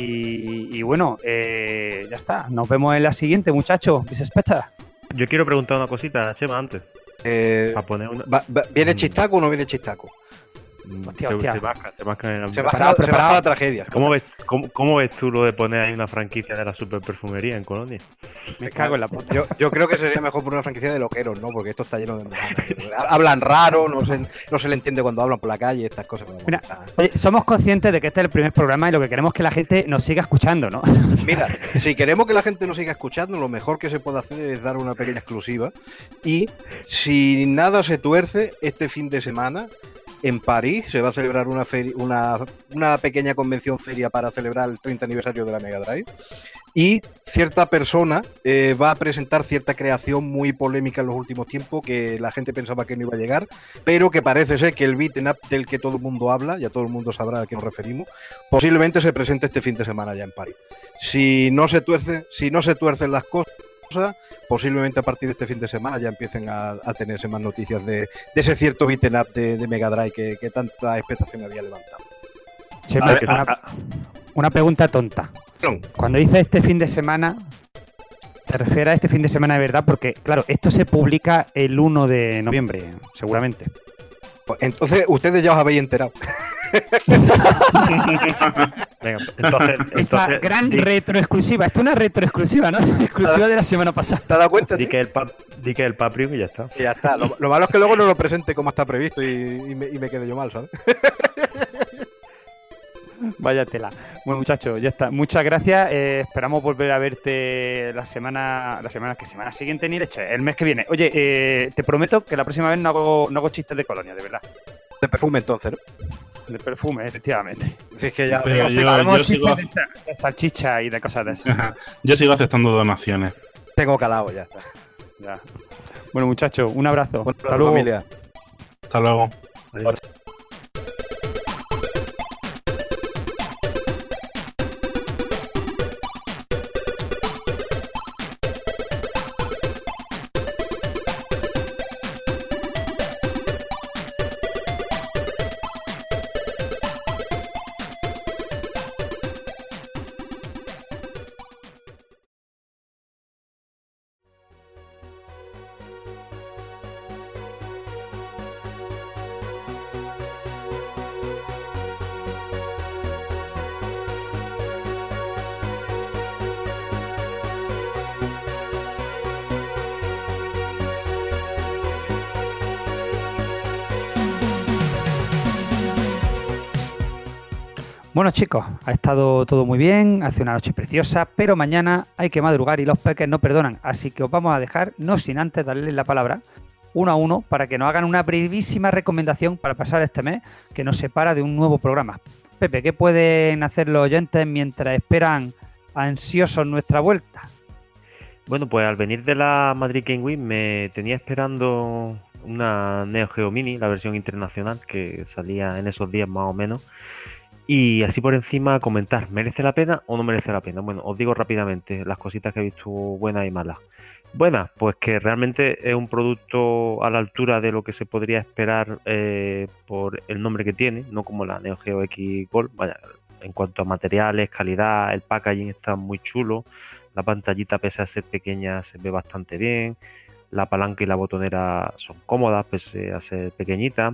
Y bueno, ya está. Nos vemos en la siguiente, muchachos. ¿Bisespeta? Yo quiero preguntar una cosita a Chema antes. A poner una... ¿Viene chistaco o no viene chistaco? Hostia. Se baja en el... Se baja la tragedia. ¿Cómo ves tú lo de poner ahí una franquicia de la super perfumería en Colonia? Me cago en la puta. Yo creo que sería mejor por una franquicia de loqueros, ¿no? Porque esto está lleno de... Hablan raro, no se le entiende cuando hablan por la calle, estas cosas. Mira, oye, somos conscientes de que este es el primer programa y lo que queremos es que la gente nos siga escuchando, ¿no? Mira, si queremos que la gente nos siga escuchando, lo mejor que se puede hacer es dar una pequeña exclusiva. Y si nada se tuerce, este fin de semana en París se va a celebrar una pequeña convención feria para celebrar el 30 aniversario de la Mega Drive. Y cierta persona va a presentar cierta creación muy polémica en los últimos tiempos que la gente pensaba que no iba a llegar, pero que parece ser que el beat'em up del que todo el mundo habla, ya todo el mundo sabrá a qué nos referimos, posiblemente se presente este fin de semana ya en París. Si no se tuercen las cosas, posiblemente a partir de este fin de semana ya empiecen a tenerse más noticias de ese cierto beat'em up de Mega Drive que tanta expectación había levantado. Chema, una pregunta tonta. Cuando dices este fin de semana, ¿te refieres a este fin de semana de verdad? Porque, claro, esto se publica el 1 de noviembre, seguramente. Pues entonces, ustedes ya os habéis enterado. Venga, entonces gran retroexclusiva. Esto es una retroexclusiva, ¿no? Exclusiva de la semana pasada. ¿Te has dado cuenta? Di que el Patreon y ya está. Y ya está. Lo malo es que luego no lo presente como está previsto y me quede yo mal, ¿sabes? Vaya tela. Bueno, muchachos, ya está. Muchas gracias. Esperamos volver a verte la semana siguiente ni leche, el mes que viene. Oye, te prometo que la próxima vez no hago chistes de Colonia, de verdad. De perfume entonces, ¿no? De perfume, efectivamente. Si es que ya haremos chistes de salchicha y de cosas de esas. Yo sigo aceptando donaciones. Tengo calado, ya está. Ya. Bueno, muchachos, un abrazo. Hasta luego, familia. Hasta luego. Adiós. Bueno, chicos, ha estado todo muy bien, hace una noche preciosa, pero mañana hay que madrugar y los peques no perdonan, así que os vamos a dejar, no sin antes darles la palabra, uno a uno, para que nos hagan una brevísima recomendación para pasar este mes que nos separa de un nuevo programa. Pepe, ¿qué pueden hacer los oyentes mientras esperan ansiosos nuestra vuelta? Bueno, pues al venir de la Madrid Game Week me tenía esperando una Neo Geo Mini, la versión internacional, que salía en esos días más o menos. Y así por encima comentar, ¿merece la pena o no merece la pena? Bueno, os digo rápidamente las cositas que he visto buenas y malas. Buenas, pues que realmente es un producto a la altura de lo que se podría esperar por el nombre que tiene, no como la Neo Geo X Gold. Vaya, en cuanto a materiales, calidad, el packaging está muy chulo, la pantallita pese a ser pequeña se ve bastante bien, la palanca y la botonera son cómodas pese a ser pequeñitas.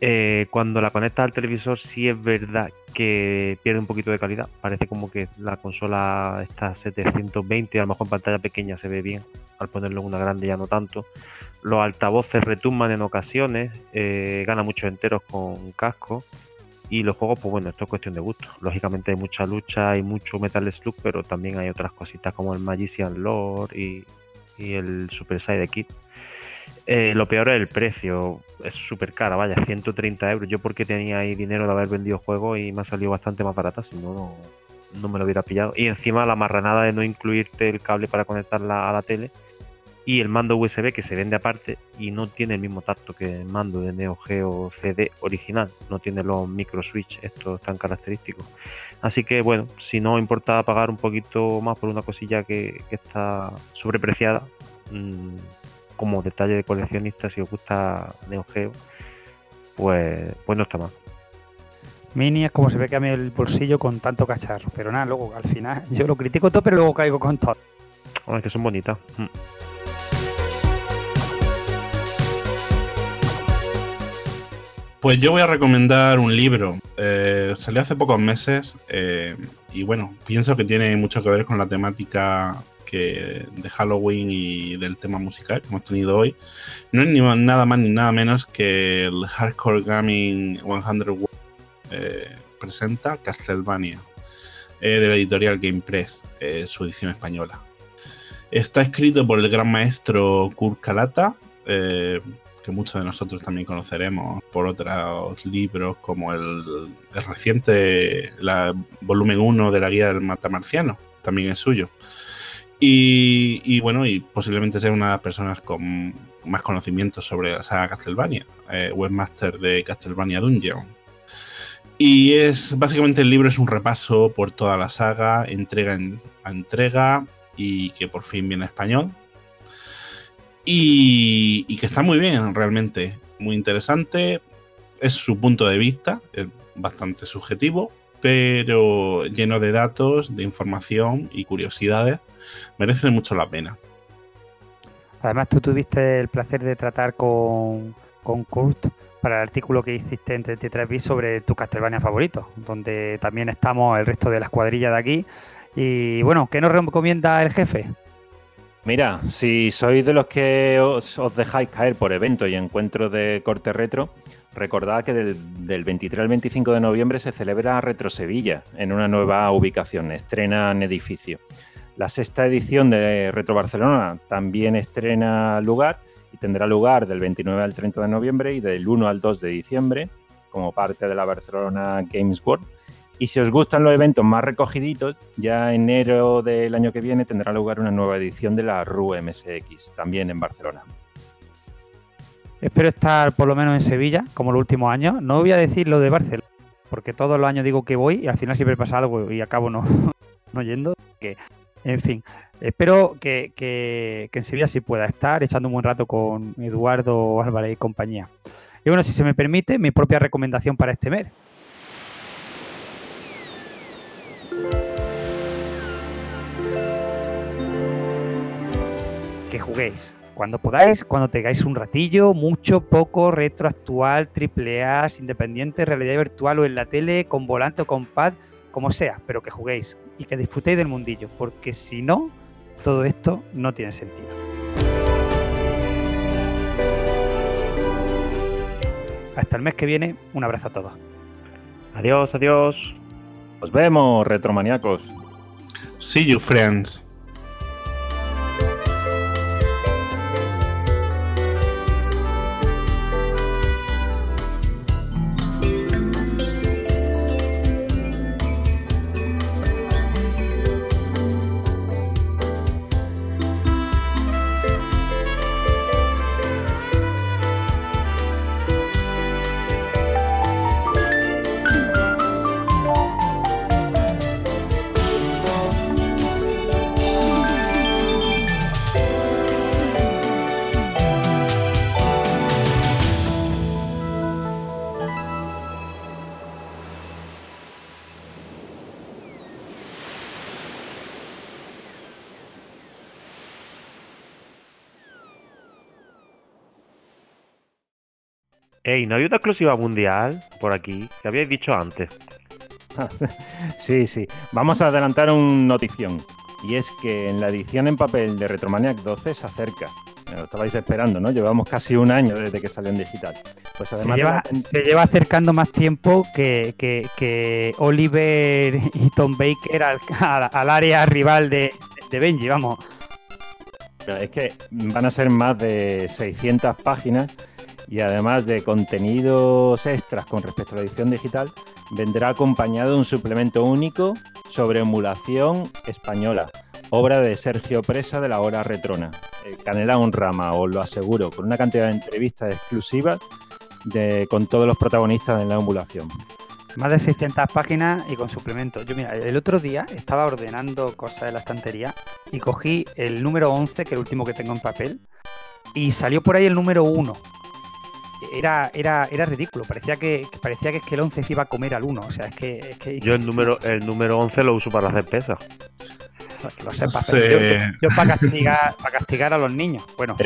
Cuando la conectas al televisor sí es verdad que pierde un poquito de calidad. Parece como que la consola está a 720, a lo mejor en pantalla pequeña se ve bien. Al ponerlo en una grande ya no tanto. Los altavoces retumban en ocasiones, gana muchos enteros con casco. Y los juegos, pues bueno, esto es cuestión de gusto. Lógicamente hay mucha lucha, hay mucho Metal Slug, pero también hay otras cositas como el Magician Lore y el Super Sidekick. Lo peor es el precio, es súper cara, vaya, 130 euros. Yo porque tenía ahí dinero de haber vendido juegos y me ha salido bastante más barata, si no, no me lo hubiera pillado. Y encima la marranada de no incluirte el cable para conectarla a la tele y el mando USB que se vende aparte y no tiene el mismo tacto que el mando de Neo Geo CD original, no tiene los micro switch estos tan característicos. Así que bueno, si no importa pagar un poquito más por una cosilla que está sobrepreciada, como detalle de coleccionista, si os gusta Neo Geo, pues no está mal. Mini es como se ve que a mí el bolsillo con tanto cacharro, pero nada, luego al final yo lo critico todo, pero luego caigo con todo. Es que son bonitas. Pues yo voy a recomendar un libro. Salió hace pocos meses y bueno, pienso que tiene mucho que ver con la temática de Halloween y del tema musical que hemos tenido hoy. No es ni nada más ni nada menos que el Hardcore Gaming 100 presenta Castlevania de la editorial Game Press, su edición española. Está escrito por el gran maestro Kurt Kalata, que muchos de nosotros también conoceremos por otros libros como el reciente volumen 1 de la guía del matamarciano, también es suyo. Y bueno, y posiblemente sea una de las personas con más conocimientos sobre la saga Castlevania, webmaster de Castlevania Dungeon. Y básicamente el libro es un repaso por toda la saga, entrega a entrega, y que por fin viene a español. Y que está muy bien, realmente. Muy interesante. Es su punto de vista, es bastante subjetivo, pero lleno de datos, de información y curiosidades. Merece mucho la pena. Además, tú tuviste el placer de tratar con Kurt para el artículo que hiciste en 33 bits sobre tu Castlevania favorito, donde también estamos el resto de la escuadrilla de aquí. Y bueno, ¿qué nos recomienda el jefe? Mira, si sois de los que os dejáis caer por eventos y encuentros de corte retro, recordad que del 23 al 25 de noviembre se celebra Retro Sevilla en una nueva ubicación, estrenan edificio. La 6ª edición de Retro Barcelona también estrena lugar y tendrá lugar del 29 al 30 de noviembre y del 1 al 2 de diciembre como parte de la Barcelona Games World. Y si os gustan los eventos más recogiditos, ya en enero del año que viene tendrá lugar una nueva edición de la RU MSX, también en Barcelona. Espero estar por lo menos en Sevilla, como los últimos años. No voy a decir lo de Barcelona, porque todos los años digo que voy y al final siempre pasa algo y acabo no yendo. En fin, espero que en Sevilla sí pueda estar echando un buen rato con Eduardo Álvarez y compañía. Y bueno, si se me permite, mi propia recomendación para este mes. Que juguéis cuando podáis, cuando tengáis un ratillo, mucho, poco, retro, actual, AAA, independiente, realidad virtual o en la tele, con volante o con pad, como sea, pero que juguéis y que disfrutéis del mundillo, porque si no, todo esto no tiene sentido. Hasta el mes que viene, un abrazo a todos. Adiós, adiós. Nos vemos, retromaníacos. See you, friends. Ey, ¿no hay una exclusiva mundial por aquí? Que habíais dicho antes. Sí. Vamos a adelantar un notición. Y es que en la edición en papel de Retromaniac 12 se acerca. Lo estabais esperando, ¿no? Llevamos casi un año desde que salió en digital. Pues además se lleva acercando más tiempo que Oliver y Tom Baker al área rival de Benji, vamos. Es que van a ser más de 600 páginas y además de contenidos extras con respecto a la edición digital, vendrá acompañado de un suplemento único sobre emulación española, obra de Sergio Presa de la Hora Retrona. Canela un rama, os lo aseguro, con una cantidad de entrevistas exclusivas con todos los protagonistas de la emulación. Más de 600 páginas y con suplemento. Yo, mira, el otro día estaba ordenando cosas de la estantería y cogí el número 11, que es el último que tengo en papel, y salió por ahí el número 1. Era ridículo, parecía que es que el 11 se iba a comer al 1. O sea, es que... Yo el número 11 lo uso para hacer pesas. Que lo sepas, pero yo para castigar a los niños. Bueno,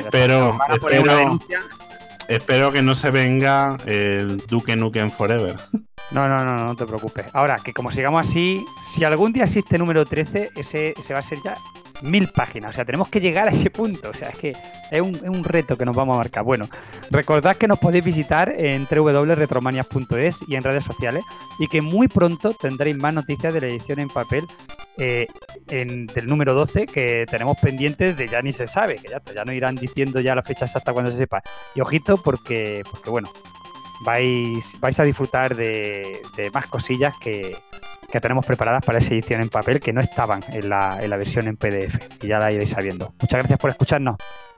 espero que no se venga el Duke Nukem Forever. No te preocupes. Ahora, que como sigamos así, si algún día existe número 13, ese va a ser ya 1000 páginas. O sea, tenemos que llegar a ese punto. O sea, es que es un reto que nos vamos a marcar. Bueno, recordad que nos podéis visitar en www.retromaniac.es y en redes sociales, y que muy pronto tendréis más noticias de la edición en papel del número 12, que tenemos pendientes de ya ni se sabe, que ya nos irán diciendo ya la fecha exacta cuando se sepa. Y ojito porque bueno, vais a disfrutar de más cosillas que tenemos preparadas para esa edición en papel, que no estaban en la versión en PDF, y ya la iréis sabiendo. Muchas gracias por escucharnos.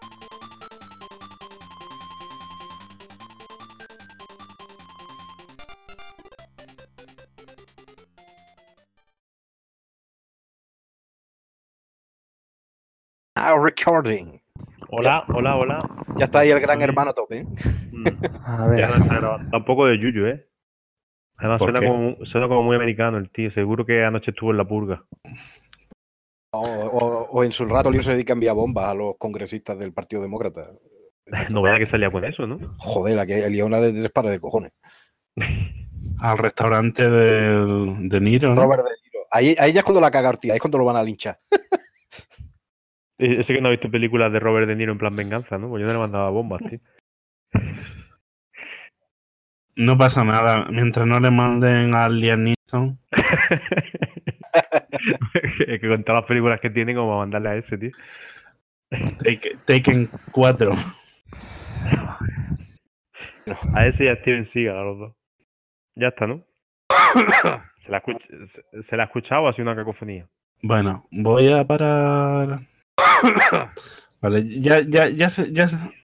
Now recording. Hola. Ya está ahí el gran hermano tope. A ver. Está un poco de yuyu, ¿eh? Además suena como muy americano el tío. Seguro que anoche estuvo en la purga. O en su rato libre se dedica a enviar bombas a los congresistas del Partido Demócrata. No vea que salía con eso, ¿no? Joder, la que lió una de 3 pares de cojones. Al restaurante de Niro, ¿no? Robert De Niro. Ahí ya es cuando la caga Ortiz, ahí es cuando lo van a linchar. Ese que no ha visto películas de Robert De Niro en plan venganza, ¿no? Pues yo no le mandaba bombas, tío. No pasa nada, mientras no le manden a Liam Neeson. Es que con todas las películas que tiene, como mandarle a ese, tío. Taken 4. A ese y a Steven Seagal, a los dos. Ya está, ¿no? ¿Se la ha escuchado o ha sido una cacofonía? Bueno, voy a parar. Vale, ya